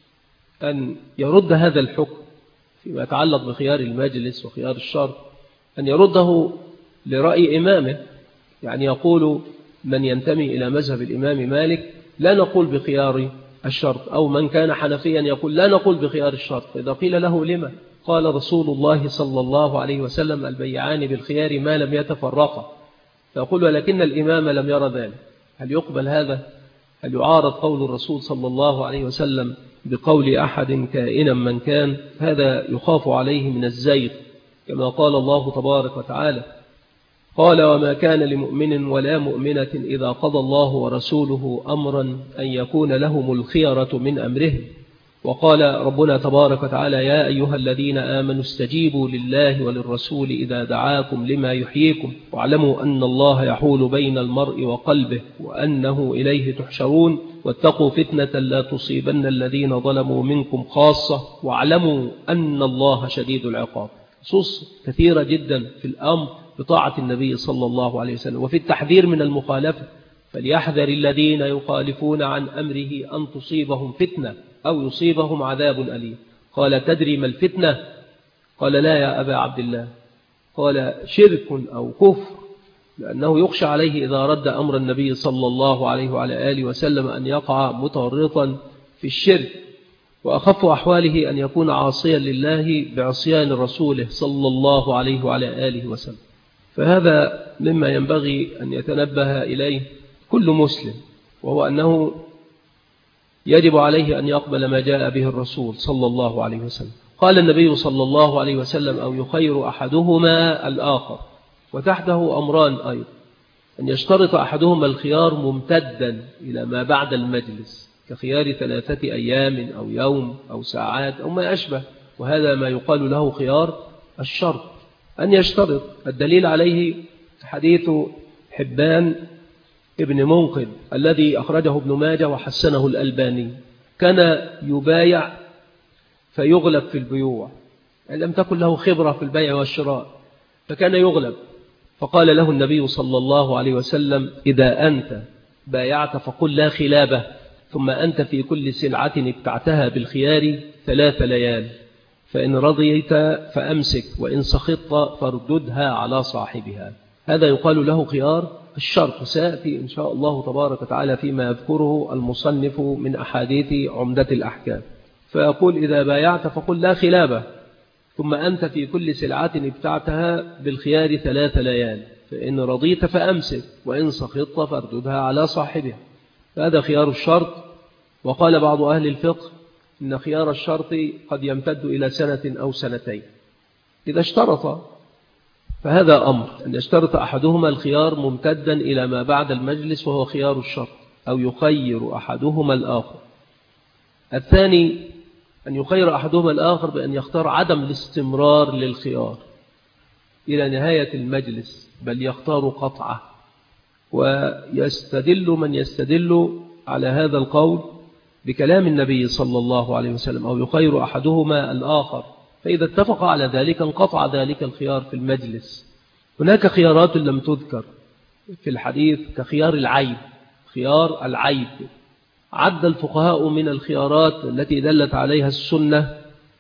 أن يرد هذا الحكم فيما يتعلق بخيار المجلس وخيار الشرط، أن يرده لرأي إمامه. يعني يقول من ينتمي إلى مذهب الإمام مالك لا نقول بخيار الشرط، أو من كان حنفيا يقول لا نقول بخيار الشرط. فإذا قيل له لما؟ قال رسول الله صلى الله عليه وسلم البيعان بالخيار ما لم يتفرقا. فيقول ولكن الإمام لم يرى ذلك. هل يقبل هذا؟ هل يعارض قول الرسول صلى الله عليه وسلم بقول أحد كائنا من كان؟ هذا يخاف عليه من الزيغ، كما قال الله تبارك وتعالى قال وما كان لمؤمن ولا مؤمنة إذا قضى الله ورسوله أمرا أن يكون لهم الخيرة من أمرهم. وقال ربنا تبارك وتعالى يا أيها الذين آمنوا استجيبوا لله وللرسول إذا دعاكم لما يحييكم واعلموا أن الله يحول بين المرء وقلبه وأنه إليه تحشرون واتقوا فتنة لا تصيبن الذين ظلموا منكم خاصة واعلموا أن الله شديد العقاب. نصوص كثيرة جدا في الأمر بطاعة النبي صلى الله عليه وسلم وفي التحذير من المخالفة. فليحذر الذين يخالفون عن أمره أن تصيبهم فتنة أو يصيبهم عذاب أليم. قال تدري ما الفتنة؟ قال لا يا أبا عبد الله. قال شرك أو كفر، لأنه يخشى عليه إذا رد أمر النبي صلى الله عليه وعلى آله وسلم أن يقع متورطا في الشرك، وأخف أحواله أن يكون عاصيا لله بعصيان رسوله صلى الله عليه وعلى آله وسلم. فهذا مما ينبغي أن يتنبه إليه كل مسلم، وهو أنه يجب عليه أن يقبل ما جاء به الرسول صلى الله عليه وسلم. قال النبي صلى الله عليه وسلم أو يخير أحدهما الآخر، وتحته أمران أيضا: أن يشترط أحدهما الخيار ممتدا إلى ما بعد المجلس، كخيار 3 أيام أو يوم أو ساعات أو ما أشبه، وهذا ما يقال له خيار الشرط. أن يشترط. الدليل عليه حديث حبان ابن منقذ الذي أخرجه ابن ماجه وحسنه الألباني. كان يبايع فيغلب في البيوع، يعني لم تكن له خبرة في البيع والشراء، فكان يغلب. فقال له النبي صلى الله عليه وسلم إذا أنت بايعت فقل لا خلابة، ثم أنت في كل سلعة ابتعتها بالخيار 3 ليال، فإن رضيت فأمسك وإن سخطت فارددها على صاحبها. هذا يقال له خيار الشرط، سيأتي إن شاء الله تبارك وتعالى فيما يذكره المصنف من أحاديث عمدة الأحكام. فيقول إذا بايعت فقل لا خلابة، ثم أنت في كل سلعة ابتعتها بالخيار 3 ليال، فإن رضيت فأمسك وإن سخطت فارددها على صاحبها. هذا خيار الشرط. وقال بعض أهل الفقه إن خيار الشرط قد يمتد إلى 1 أو 2 إذا اشترط. فهذا أمر أن يشترط أحدهما الخيار ممتدا إلى ما بعد المجلس، وهو خيار الشرط، أو يخير أحدهما الآخر. الثاني أن يخير أحدهما الآخر بأن يختار عدم الاستمرار للخيار إلى نهاية المجلس، بل يختار قطعة. ويستدل من يستدل على هذا القول بكلام النبي صلى الله عليه وسلم أو يخير أحدهما الآخر، فإذا اتفق على ذلك انقطع ذلك الخيار في المجلس. هناك خيارات لم تذكر في الحديث كخيار العيب. خيار العيب عد الفقهاء من الخيارات التي دلت عليها السنة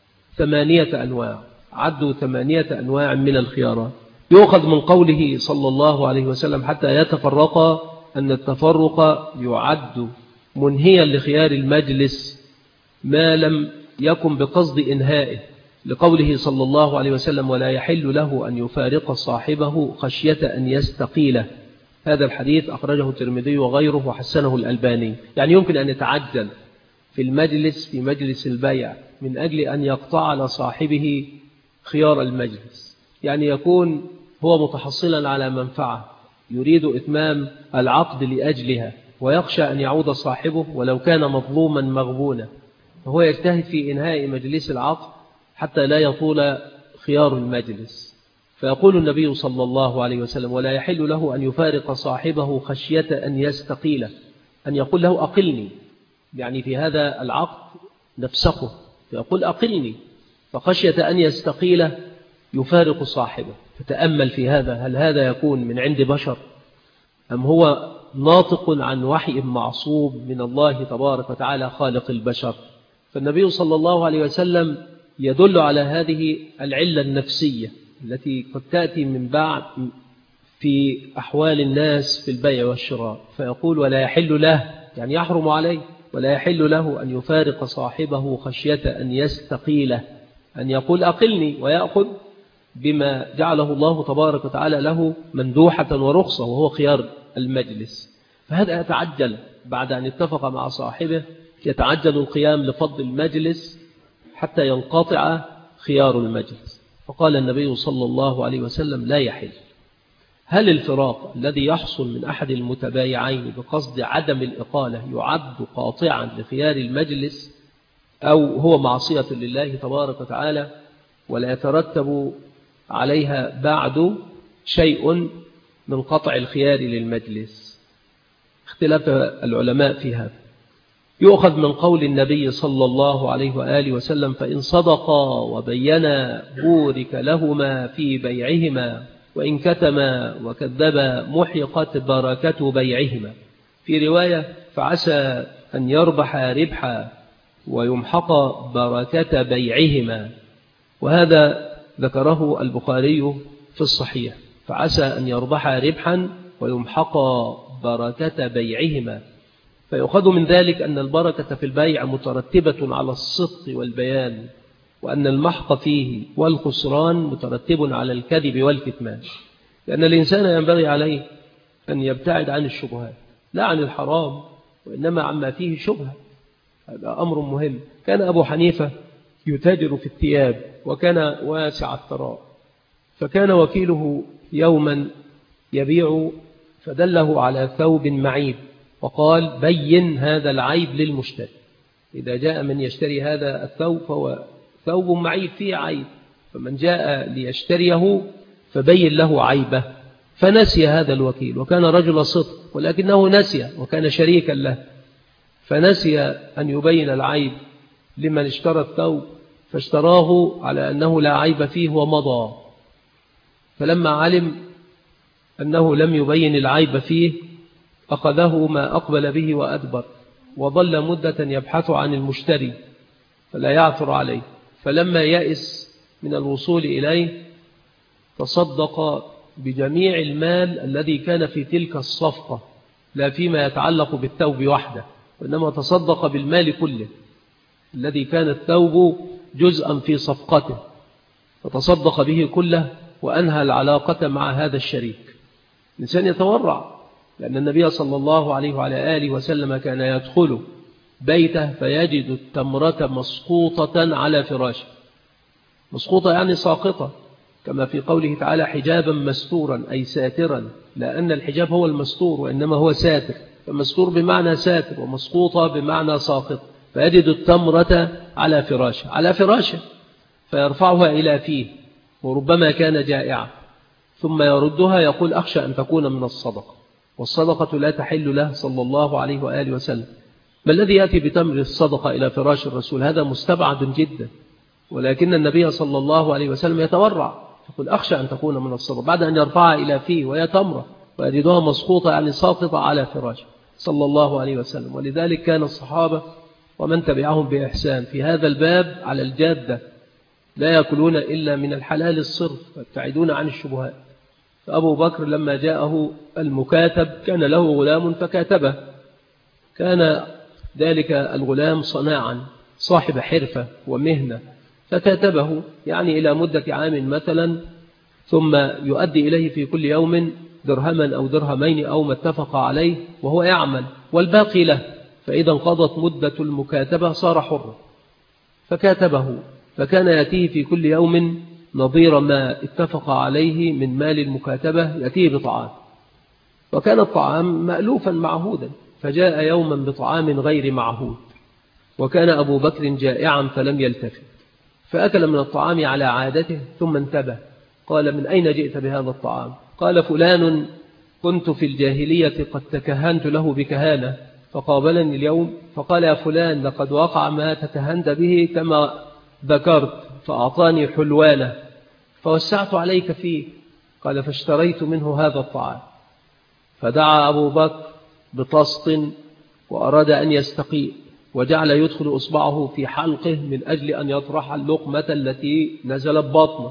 8 أنواع. عدوا 8 أنواع من الخيارات. يؤخذ من قوله صلى الله عليه وسلم حتى يتفرقا أن التفرق يعد منهيا لخيار المجلس ما لم يكن بقصد إنهائه، لقوله صلى الله عليه وسلم ولا يحل له أن يفارق صاحبه خشية أن يستقيله. هذا الحديث أخرجه الترمذي وغيره وحسنه الألباني. يعني يمكن أن يتعجل في المجلس، في مجلس البيع، من أجل أن يقطع على صاحبه خيار المجلس. يعني يكون هو متحصلا على منفعة يريد إتمام العقد لأجلها، ويخشى أن يعود صاحبه ولو كان مظلوما مغبونا، فهو يجتهد في إنهاء مجلس العقد حتى لا يطول خيار المجلس. فيقول النبي صلى الله عليه وسلم ولا يحل له أن يفارق صاحبه خشية أن يستقيله، أن يقول له أقلني، يعني في هذا العقد نفسخه، فيقول أقلني، فخشية أن يستقيله يفارق صاحبه. فتأمل في هذا، هل هذا يكون من عند بشر أم هو ناطق عن وحي معصوب من الله تبارك وتعالى خالق البشر؟ فالنبي صلى الله عليه وسلم يدل على هذه العلة النفسية التي قد تأتي من بعد في أحوال الناس في البيع والشراء، فيقول ولا يحل له، يعني يحرم عليه، ولا يحل له أن يفارق صاحبه خشية أن يستقيله، أن يقول أقلني ويأخذ بما جعله الله تبارك وتعالى له مندوحة ورخصة وهو خيار المجلس. فهذا يتعجل بعد أن اتفق مع صاحبه، يتعجل القيام لفضل المجلس حتى ينقطع خيار المجلس. فقال النبي صلى الله عليه وسلم لا يحل. هل الفراق الذي يحصل من أحد المتبايعين بقصد عدم الإقالة يعد قاطعا لخيار المجلس، أو هو معصية لله تبارك وتعالى ولا يترتب عليها بعد شيء من قطع الخيار للمجلس؟ اختلاف العلماء في هذا. يؤخذ من قول النبي صلى الله عليه وآله وسلم فإن صدقا وبينا بورك لهما في بيعهما وإن كتما وكذبا محقت بركة بيعهما. في رواية فعسى أن يربح ربحا ويمحق بركة بيعهما، وهذا ذكره البخاري في الصحيح، فعسى أن يربح ربحا ويمحق بركة بيعهما. فيؤخذ من ذلك أن البركة في البيع مترتبة على الصدق والبيان، وأن المحق فيه والخسران مترتب على الكذب والكتمان، لأن الإنسان ينبغي عليه أن يبتعد عن الشبهات، لا عن الحرام وإنما عما فيه شبهة. هذا أمر مهم. كان أبو حنيفة يتاجر في الثياب وكان واسع الثراء، فكان وكيله يوما يبيع فدله على ثوب معيب وقال بين هذا العيب للمشتري، إذا جاء من يشتري هذا الثوب فهو ثوب معيب فيه عيب، فمن جاء ليشتريه فبين له عيبه. فنسي هذا الوكيل، وكان رجل صدق ولكنه نسي وكان شريكا له، فنسي أن يبين العيب لمن اشترى الثوب، فاشتراه على أنه لا عيب فيه ومضى. فلما علم أنه لم يبين العيب فيه أخذه ما أقبل به وأدبر، وظل مدة يبحث عن المشتري فلا يعثر عليه. فلما يئس من الوصول إليه تصدق بجميع المال الذي كان في تلك الصفقة، لا فيما يتعلق بالثوب وحده، وإنما تصدق بالمال كله الذي كان الثوب جزءا في صفقته، فتصدق به كله وأنهى العلاقة مع هذا الشريك. الإنسان يتورع، لأن النبي صلى الله عليه وعلى آله وسلم كان يدخل بيته فيجد التمرة مسقوطة على فراشه. مسقوطة يعني ساقطة، كما في قوله تعالى حجابا مستورا أي ساترا، لأن الحجاب هو المستور وإنما هو ساتر، فمستور بمعنى ساتر ومسقوطة بمعنى ساقط. فيجد التمرة على فراشه فيرفعها إلى فيه، وربما كان جائعا، ثم يردها يقول أخشى أن تكون من الصدقة، والصدقة لا تحل له صلى الله عليه وآله وسلم. ما الذي يأتي بتمر الصدقة إلى فراش الرسول؟ هذا مستبعد جدا، ولكن النبي صلى الله عليه وسلم يتورع، يقول أخشى أن تكون من الصدقة بعد أن يرفعها إلى فيه وهي تمرة، ويجدها مسقوطة يعني ساقطة على فراشه صلى الله عليه وسلم. ولذلك كان الصحابة ومن تبعهم بإحسان في هذا الباب على الجادة، لا يأكلون إلا من الحلال الصرف ويبتعدون عن الشبهات. فأبو بكر لما جاءه المكاتب كان له غلام فكاتبه، كان ذلك الغلام صناعا صاحب حرفة ومهنة، فكاتبه يعني إلى مدة عام مثلا، ثم يؤدي إليه في كل يوم درهما أو درهمين أو ما اتفق عليه وهو يعمل والباقي له، فإذا انقضت مدة المكاتبة صار حرا. فكاتبه، فكان يأتيه في كل يوم نظير ما اتفق عليه من مال المكاتبة، يأتيه بطعام، وكان الطعام مألوفا معهودا. فجاء يوما بطعام غير معهود، وكان أبو بكر جائعا فلم يلتفت، فأكل من الطعام على عادته ثم انتبه، قال: من أين جئت بهذا الطعام؟ قال: فلان كنت في الجاهلية قد تكهنت له بكهانة فقابلني اليوم فقال: يا فلان لقد وقع ما تكهنت به كما ذكرت، فأعطاني حلوانة فوسعت عليك فيه. قال: فاشتريت منه هذا الطعام. فدعا أبو بكر بطست وأراد أن يستقيء، وجعل يدخل أصبعه في حلقه من أجل أن يطرح اللقمة التي نزلت بطنه،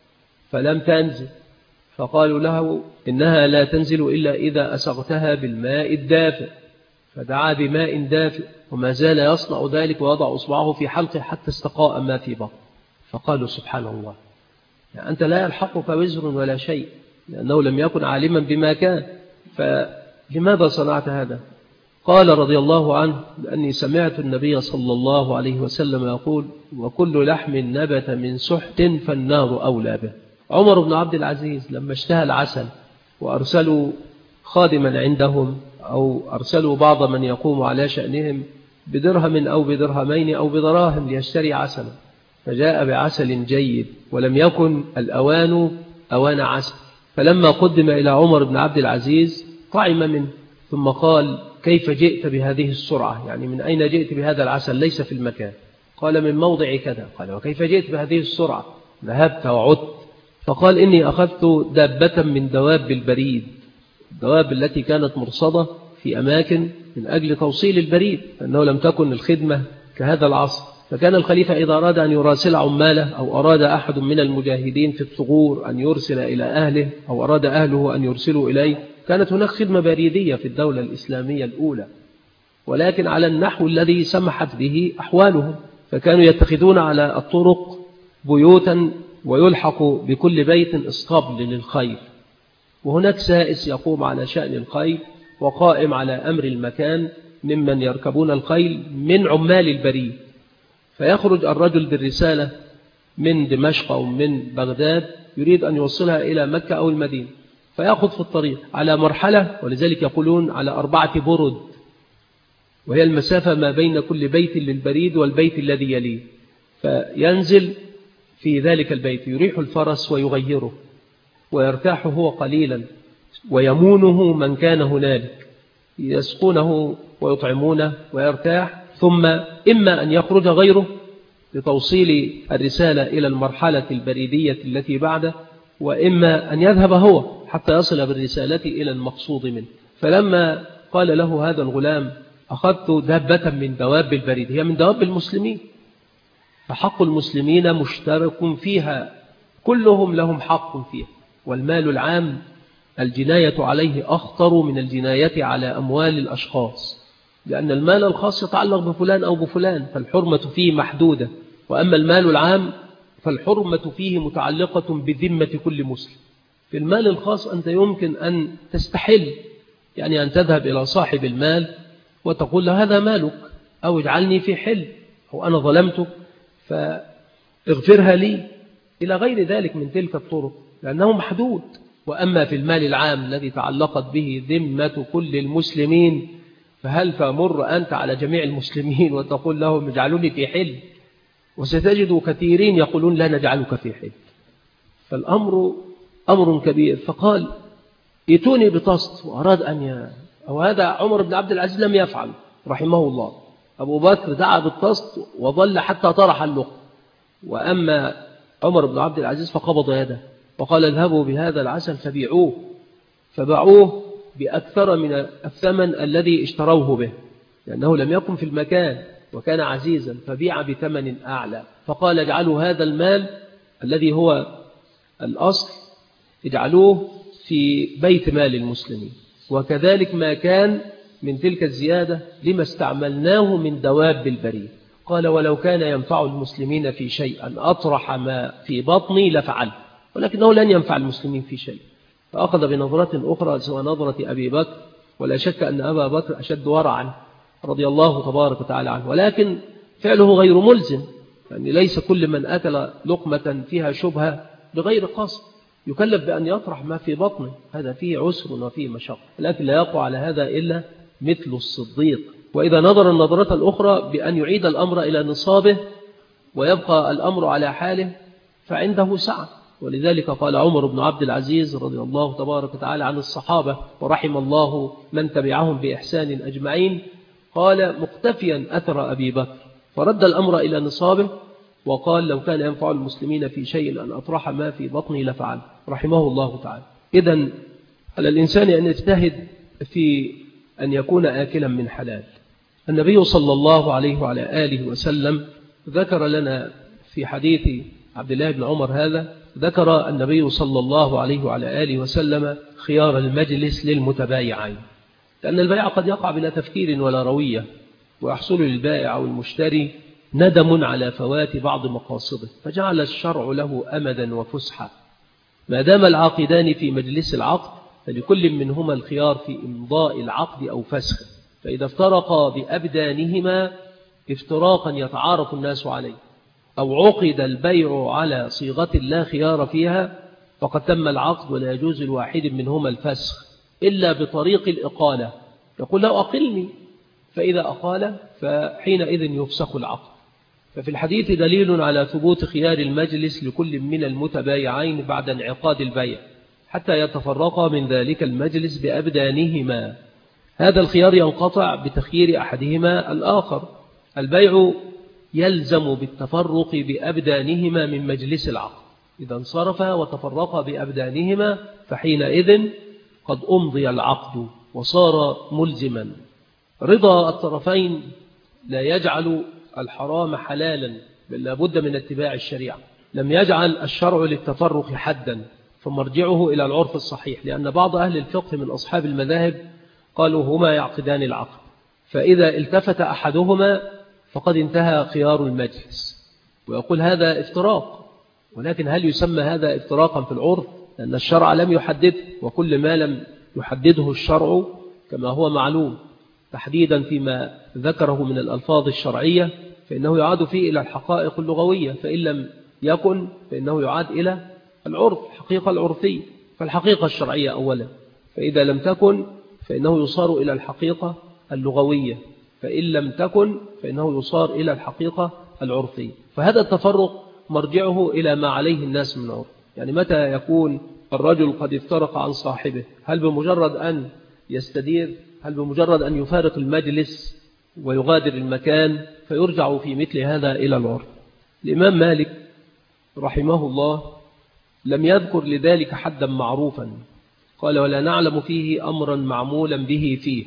فلم تنزل. فقالوا له: إنها لا تنزل إلا إذا أسغتها بالماء الدافئ. فدعا بماء دافئ وما زال يصنع ذلك ويضع أصبعه في حلقه حتى استقاء ما في بطنه. فقالوا: سبحان الله، يعني أنت لا يلحقك وزر ولا شيء، لأنه لم يكن عالما بما كان، فلماذا صنعت هذا؟ قال رضي الله عنه: لأني سمعت النبي صلى الله عليه وسلم يقول: وكل لحم نبت من سحت فالنار أولى به. عمر بن عبد العزيز لما اشتهى العسل وأرسلوا خادما عندهم أو أرسلوا بعض من يقوم على شأنهم بدرهم أو بدرهمين أو بدراهم ليشتري عسلا، فجاء بعسل جيد ولم يكن الأوان أوان عسل، فلما قدم إلى عمر بن عبد العزيز طعم منه، ثم قال: كيف جئت بهذه السرعة؟ يعني من أين جئت بهذا العسل؟ ليس في المكان. قال: من موضع كذا. قال: وكيف جئت بهذه السرعة؟ ذهبت وعدت. فقال: إني أخذت دابة من دواب البريد، الدواب التي كانت مرصدة في أماكن من أجل توصيل البريد، لأنه لم تكن الخدمة كهذا العصر. فكان الخليفة إذا أراد أن يراسل عماله أو أراد أحد من المجاهدين في الثغور أن يرسل إلى أهله أو أراد أهله أن يرسلوا إليه، كانت هناك خدمة بريدية في الدولة الإسلامية الأولى، ولكن على النحو الذي سمحت به أحوالهم، فكانوا يتخذون على الطرق بيوتا ويلحق بكل بيت اسطبل للخيل، وهناك سائس يقوم على شأن الخيل وقائم على أمر المكان ممن يركبون الخيل من عمال البريد. فيخرج الرجل بالرسالة من دمشق أو من بغداد يريد أن يوصلها إلى مكة أو المدينة، فيأخذ في الطريق على مرحلة، ولذلك يقولون على 4 برد، وهي المسافة ما بين كل بيت للبريد والبيت الذي يليه، فينزل في ذلك البيت يريح الفرس ويغيره ويرتاح هو قليلا ويمونه من كان هنالك، يسقونه ويطعمونه ويرتاح، ثم إما أن يخرج غيره لتوصيل الرسالة إلى المرحلة البريدية التي بعده، وإما أن يذهب هو حتى يصل بالرسالة إلى المقصود منه. فلما قال له هذا الغلام: أخذت دابة من دواب البريد، هي من دواب المسلمين، فحق المسلمين مشترك فيها، كلهم لهم حق فيها، والمال العام الجناية عليه أخطر من الجناية على أموال الأشخاص، لأن المال الخاص يتعلق بفلان أو بفلان فالحرمة فيه محدودة، وأما المال العام فالحرمة فيه متعلقة بذمة كل مسلم. في المال الخاص أنت يمكن أن تستحل، يعني أن تذهب إلى صاحب المال وتقول له: هذا مالك، أو اجعلني في حل، أو أنا ظلمتك فاغفرها لي، إلى غير ذلك من تلك الطرق، لأنه محدود. وأما في المال العام الذي تعلقت به ذمة كل المسلمين، فهل تمر أنت على جميع المسلمين وتقول لهم: اجعلوني في حل؟ وستجد كثيرين يقولون: لا نجعلك في حل. فالأمر أمر كبير. فقال: ائتوني بطست، وأراد أن أو هذا عمر بن عبد العزيز لم يفعل رحمه الله. أبو بكر دعا بالطست وظل حتى طرح اللقمة، وأما عمر بن عبد العزيز فقبض يده وقال: اذهبوا بهذا العسل فبيعوه، فباعوه بأكثر من الثمن الذي اشتروه به، لأنه لم يكن في المكان وكان عزيزا، فبيع بثمن أعلى. فقال اجعلوا هذا المال الذي هو الأصل اجعلوه في بيت مال المسلمين، وكذلك ما كان من تلك الزيادة لما استعملناه من دواب البرية. قال ولو كان ينفع المسلمين في شيء أن أطرح ما في بطني لفعل، ولكنه لن ينفع المسلمين في شيء. فأخذ بنظرة أخرى سوى نظرة أبي بكر، ولا شك أن أبا بكر أشد ورعا رضي الله تبارك وتعالى عنه، ولكن فعله غير ملزم، يعني ليس كل من أكل لقمة فيها شبهة بغير قصد يكلف بأن يطرح ما في بطنه، هذا فيه عسر وفيه مشقة، لكن لا يقع على هذا إلا مثل الصديق. وإذا نظر النظرة الأخرى بأن يعيد الأمر إلى نصابه ويبقى الأمر على حاله فعنده سعة. ولذلك قال عمر بن عبد العزيز رضي الله تبارك وتعالى عن الصحابة ورحم الله من تبعهم بإحسان أجمعين، قال مقتفيا أثر أبي بكر، فرد الأمر إلى نصابه وقال لو كان ينفع المسلمين في شيء أن أطرح ما في بطني لفعل، رحمه الله تعالى. إذن على الإنسان أن يجتهد في أن يكون آكلا من حلال. النبي صلى الله عليه وعلى آله وسلم ذكر لنا في حديث عبد الله بن عمر هذا، ذكر النبي صلى الله عليه وعلى آله وسلم خيار المجلس للمتبايعين، لأن البيع قد يقع بلا تفكير ولا روية، ويحصل للبائع أو المشتري ندم على فوات بعض مقاصده، فجعل الشرع له أمدا وفسحة. ما دام العاقدان في مجلس العقد فلكل منهما الخيار في إمضاء العقد أو فسخه، فإذا افترقا بأبدانهما افتراقا يتعارف الناس عليه، أو عقد البيع على صيغة لا خيار فيها، فقد تم العقد ولا يجوز الواحد منهما الفسخ إلا بطريق الإقالة، يقول له أقلني، فإذا أقال فحينئذ يفسخ العقد. ففي الحديث دليل على ثبوت خيار المجلس لكل من المتبايعين بعد انعقاد البيع حتى يتفرقا من ذلك المجلس بأبدانهما. هذا الخيار ينقطع بتخيير أحدهما الآخر. البيع يلزم بالتفرق بأبدانهما من مجلس العقد، إذا انصرفا وتفرقا بأبدانهما فحينئذ قد أمضي العقد وصار ملزما. رضا الطرفين لا يجعل الحرام حلالا، بل لابد من اتباع الشريعة. لم يجعل الشرع للتفرق حدا، فمرجعه إلى العرف الصحيح، لأن بعض أهل الفقه من أصحاب المذاهب قالوا هما يعقدان العقد، فإذا التفت أحدهما فقد انتهى خيار المجلس، ويقول هذا افتراق. ولكن هل يسمى هذا افتراقا في العرف؟ لأن الشرع لم يحدده، وكل ما لم يحدده الشرع كما هو معلوم تحديدا فيما ذكره من الألفاظ الشرعية فإنه يعاد فيه إلى الحقائق اللغوية، فإن لم يكن فإنه يعاد إلى العرف، حقيقة العرفية، فالحقيقة الشرعية أولا، فإذا لم تكن فإنه يصار إلى الحقيقة اللغوية، فإن لم تكن فإنه يصار إلى الحقيقة العرفية. فهذا التفرق مرجعه إلى ما عليه الناس من عرف. يعني متى يكون الرجل قد افترق عن صاحبه؟ هل بمجرد أن يستدير؟ هل بمجرد أن يفارق المجلس ويغادر المكان؟ فيرجع في مثل هذا إلى العرف. الإمام مالك رحمه الله لم يذكر لذلك حدا معروفا، قال ولا نعلم فيه أمرا معمولا به فيه.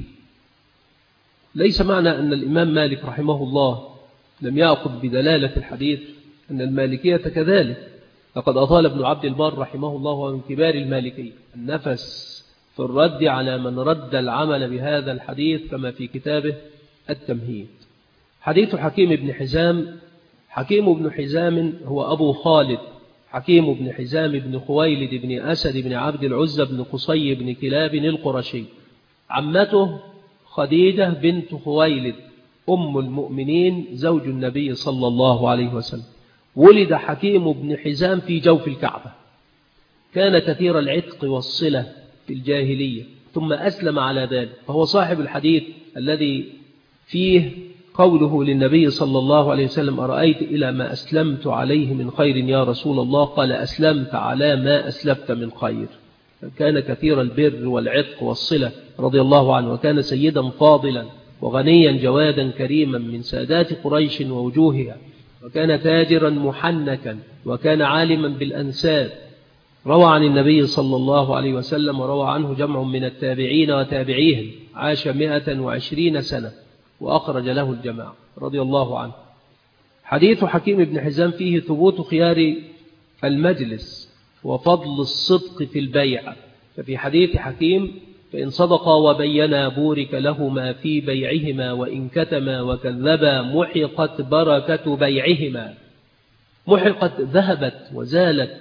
ليس معنى أن الإمام مالك رحمه الله لم يأخذ بدلالة الحديث أن المالكية كذلك. لقد أطال ابن عبد البر رحمه الله ومن كبار المالكية النفس في الرد على من رد العمل بهذا الحديث كما في كتابه التمهيد. حديث حكيم بن حزام. حكيم بن حزام هو أبو خالد حكيم بن حزام بن خويلد بن أسد بن عبد العزى بن قصي بن كلاب القرشي. عمته خديجة بنت خويلد أم المؤمنين زوج النبي صلى الله عليه وسلم. ولد حكيم بن حزام في جوف الكعبة، كان كثير العتق والصلة في الجاهلية، ثم أسلم على ذلك، فهو صاحب الحديث الذي فيه قوله للنبي صلى الله عليه وسلم أرأيت إلى ما أسلمت عليه من خير يا رسول الله؟ قال أسلمت على ما أسلفت من خير. كان كثير البر والعتق والصلة رضي الله عنه، وكان سيدا فاضلا وغنيا جوادا كريما من سادات قريش ووجوهها، وكان تاجرا محنكا، وكان عالما بالأنساب، روى عن النبي صلى الله عليه وسلم، وروى عنه جمع من التابعين وتابعيهم، عاش 120 سنة وأخرج له الجماعة رضي الله عنه. حديث حكيم بن حزام فيه ثبوت خيار المجلس وفضل الصدق في البيع. ففي حديث حكيم: فإن صدقا وبينا بورك لهما في بيعهما، وإن كتما وكذبا محقت بركة بيعهما. محقت ذهبت وزالت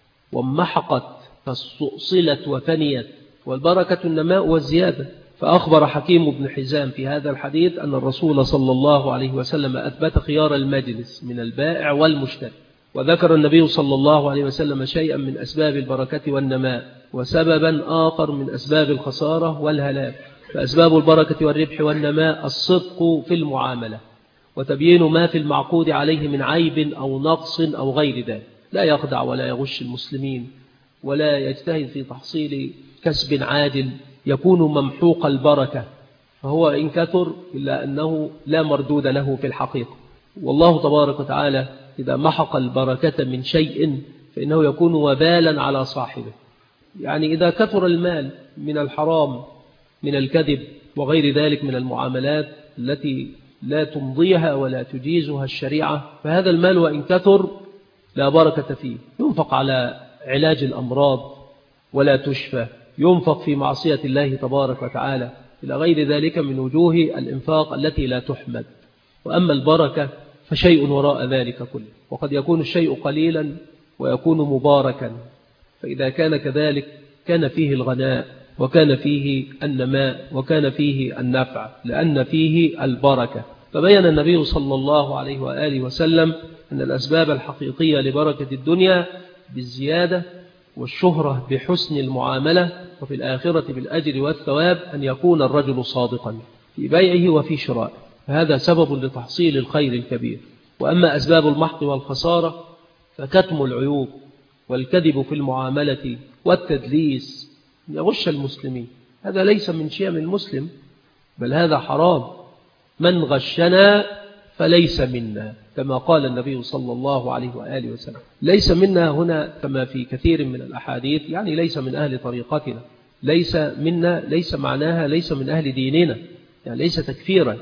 ومحقت فاستؤصلت وفنيت، والبركة النماء والزيادة. فأخبر حكيم بن حزام في هذا الحديث أن الرسول صلى الله عليه وسلم أثبت خيار المجلس من البائع والمشتري. وذكر النبي صلى الله عليه وسلم شيئا من أسباب البركة والنماء، وسببا آخر من أسباب الخسارة والهلاك. فأسباب البركة والربح والنماء الصدق في المعاملة، وتبيين ما في المعقود عليه من عيب أو نقص أو غير ذلك. لا يخدع ولا يغش المسلمين، ولا يجتهد في تحصيل كسب عادل يكون ممحوق البركة، فهو إن كثر إلا أنه لا مردود له في الحقيقة. والله تبارك وتعالى إذا محق البركة من شيء فإنه يكون وبالا على صاحبه. يعني إذا كثر المال من الحرام من الكذب وغير ذلك من المعاملات التي لا تمضيها ولا تجيزها الشريعة، فهذا المال وإن كثر لا بركة فيه. ينفق على علاج الأمراض ولا تشفى، ينفق في معصية الله تبارك وتعالى، إلى غير ذلك من وجوه الإنفاق التي لا تحمد. وأما البركة فشيء وراء ذلك كله، وقد يكون الشيء قليلا ويكون مباركا، فإذا كان كذلك كان فيه الغناء وكان فيه النماء وكان فيه النفع، لأن فيه البركة. فبين النبي صلى الله عليه وآله وسلم أن الأسباب الحقيقية لبركة الدنيا بالزيادة والشهرة بحسن المعاملة، وفي الآخرة بالأجر والثواب أن يكون الرجل صادقا في بيعه وفي شرائه، فهذا سبب لتحصيل الخير الكبير. وأما أسباب المحق والخسارة فكتم العيوب والكذب في المعاملة والتدليس، يغش المسلمين، هذا ليس من شيم المسلم، بل هذا حرام. من غشنا فليس منا، كما قال النبي صلى الله عليه وآله وسلم. ليس منا هنا كما في كثير من الأحاديث يعني ليس من أهل طريقتنا، ليس منا ليس معناها ليس من أهل ديننا، يعني ليس تكفيرا،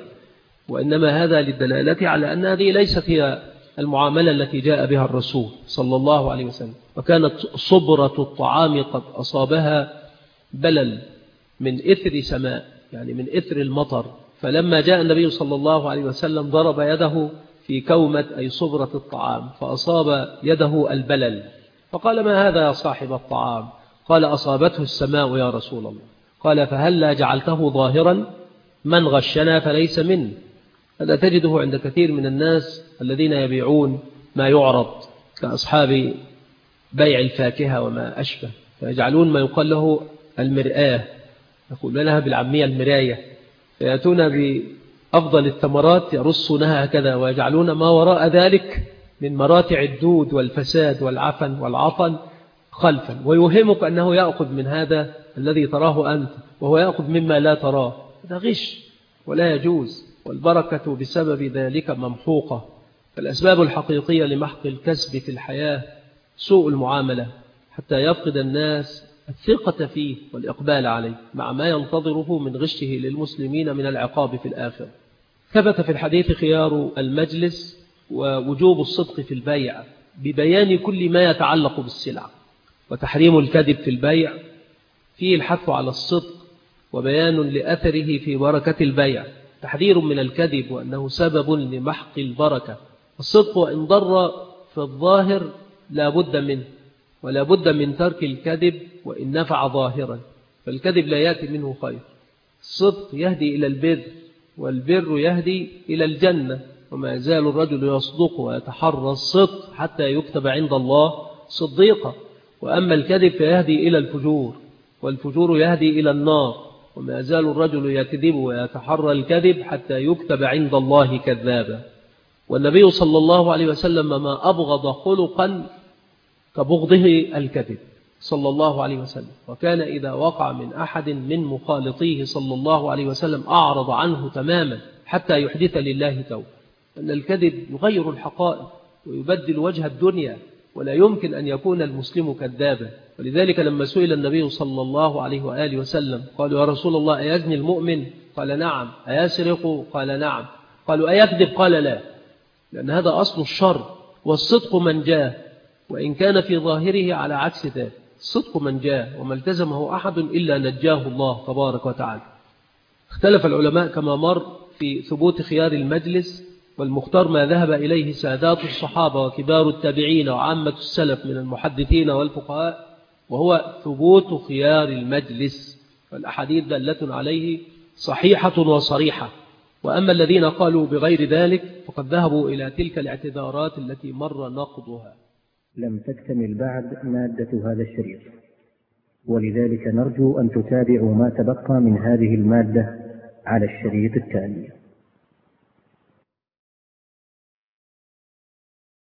وإنما هذا للدلالة على أن هذه ليست هي المعاملة التي جاء بها الرسول صلى الله عليه وسلم. وكانت صبرة الطعام قد أصابها بلل من إثر سماء، يعني من إثر المطر، فلما جاء النبي صلى الله عليه وسلم ضرب يده في كومة أي صبرة الطعام فأصاب يده البلل، فقال: ما هذا يا صاحب الطعام؟ قال: أصابته السماء يا رسول الله. قال: فهلا جعلته ظاهرا؟ من غشنا فليس منه. هذا تجده عند كثير من الناس الذين يبيعون ما يعرض كأصحاب بيع الفاكهة وما أشبه، فيجعلون ما يقال له المرآة، يقول لها بالعامية المراية، فيأتون بأفضل الثمرات يرصونها هكذا ويجعلون ما وراء ذلك من مراتع الدود والفساد والعفن والعطن خلفا، ويوهمك أنه يأخذ من هذا الذي تراه أنت وهو يأخذ مما لا تراه. هذا غش ولا يجوز، والبركة بسبب ذلك ممحوقة. فالأسباب الحقيقية لمحق الكسب في الحياة سوء المعاملة، حتى يفقد الناس الثقة فيه والإقبال عليه، مع ما ينتظره من غشه للمسلمين من العقاب في الآخرة. ثبت في الحديث خيار المجلس ووجوب الصدق في البيع ببيان كل ما يتعلق بالسلع، وتحريم الكذب في البيع فيه الحث على الصدق وبيان لأثره في بركة البيع، تحذير من الكذب وأنه سبب لمحق البركة. الصدق وإن ضر في الظاهر لا بد منه، ولا بد من ترك الكذب وإن نفع ظاهرا، فالكذب لا يأتي منه خير. الصدق يهدي إلى البر، والبر يهدي إلى الجنة، وما يزال الرجل يصدق ويتحرى الصدق حتى يكتب عند الله صديقا. وأما الكذب فيهدي إلى الفجور، والفجور يهدي إلى النار، وما يزال الرجل يكذب ويتحرى الكذب حتى يكتب عند الله كذابا. والنبي صلى الله عليه وسلم ما أبغض خلقا كبغضه الكذب صلى الله عليه وسلم، وكان إذا وقع من أحد من مخالطيه صلى الله عليه وسلم أعرض عنه تماما حتى يحدث لله توبة. أن الكذب يغير الحقائق ويبدل وجه الدنيا، ولا يمكن أن يكون المسلم كذابا. ولذلك لما سئل النبي صلى الله عليه وآله وسلم قالوا يا رسول الله أيزني المؤمن؟ قال نعم. أيسرق؟ قال نعم. قالوا أيكذب؟ قال لا. لأن هذا أصل الشر، والصدق من جاء وإن كان في ظاهره على عكس ذلك. الصدق من جاء وما التزمه أحد إلا نجاه الله تبارك وتعالى. اختلف العلماء كما مر في ثبوت خيار المجلس، والمختار ما ذهب إليه سادات الصحابة وكبار التابعين وعامة السلف من المحدثين والفقهاء، وهو ثبوت خيار المجلس، والأحاديث دالة عليه صحيحة وصريحة. وأما الذين قالوا بغير ذلك فقد ذهبوا إلى تلك الاعتذارات التي مر نقضها. لم تكتمل بعد مادة هذا الشريط، ولذلك نرجو أن تتابعوا ما تبقى من هذه المادة على الشريط التالي.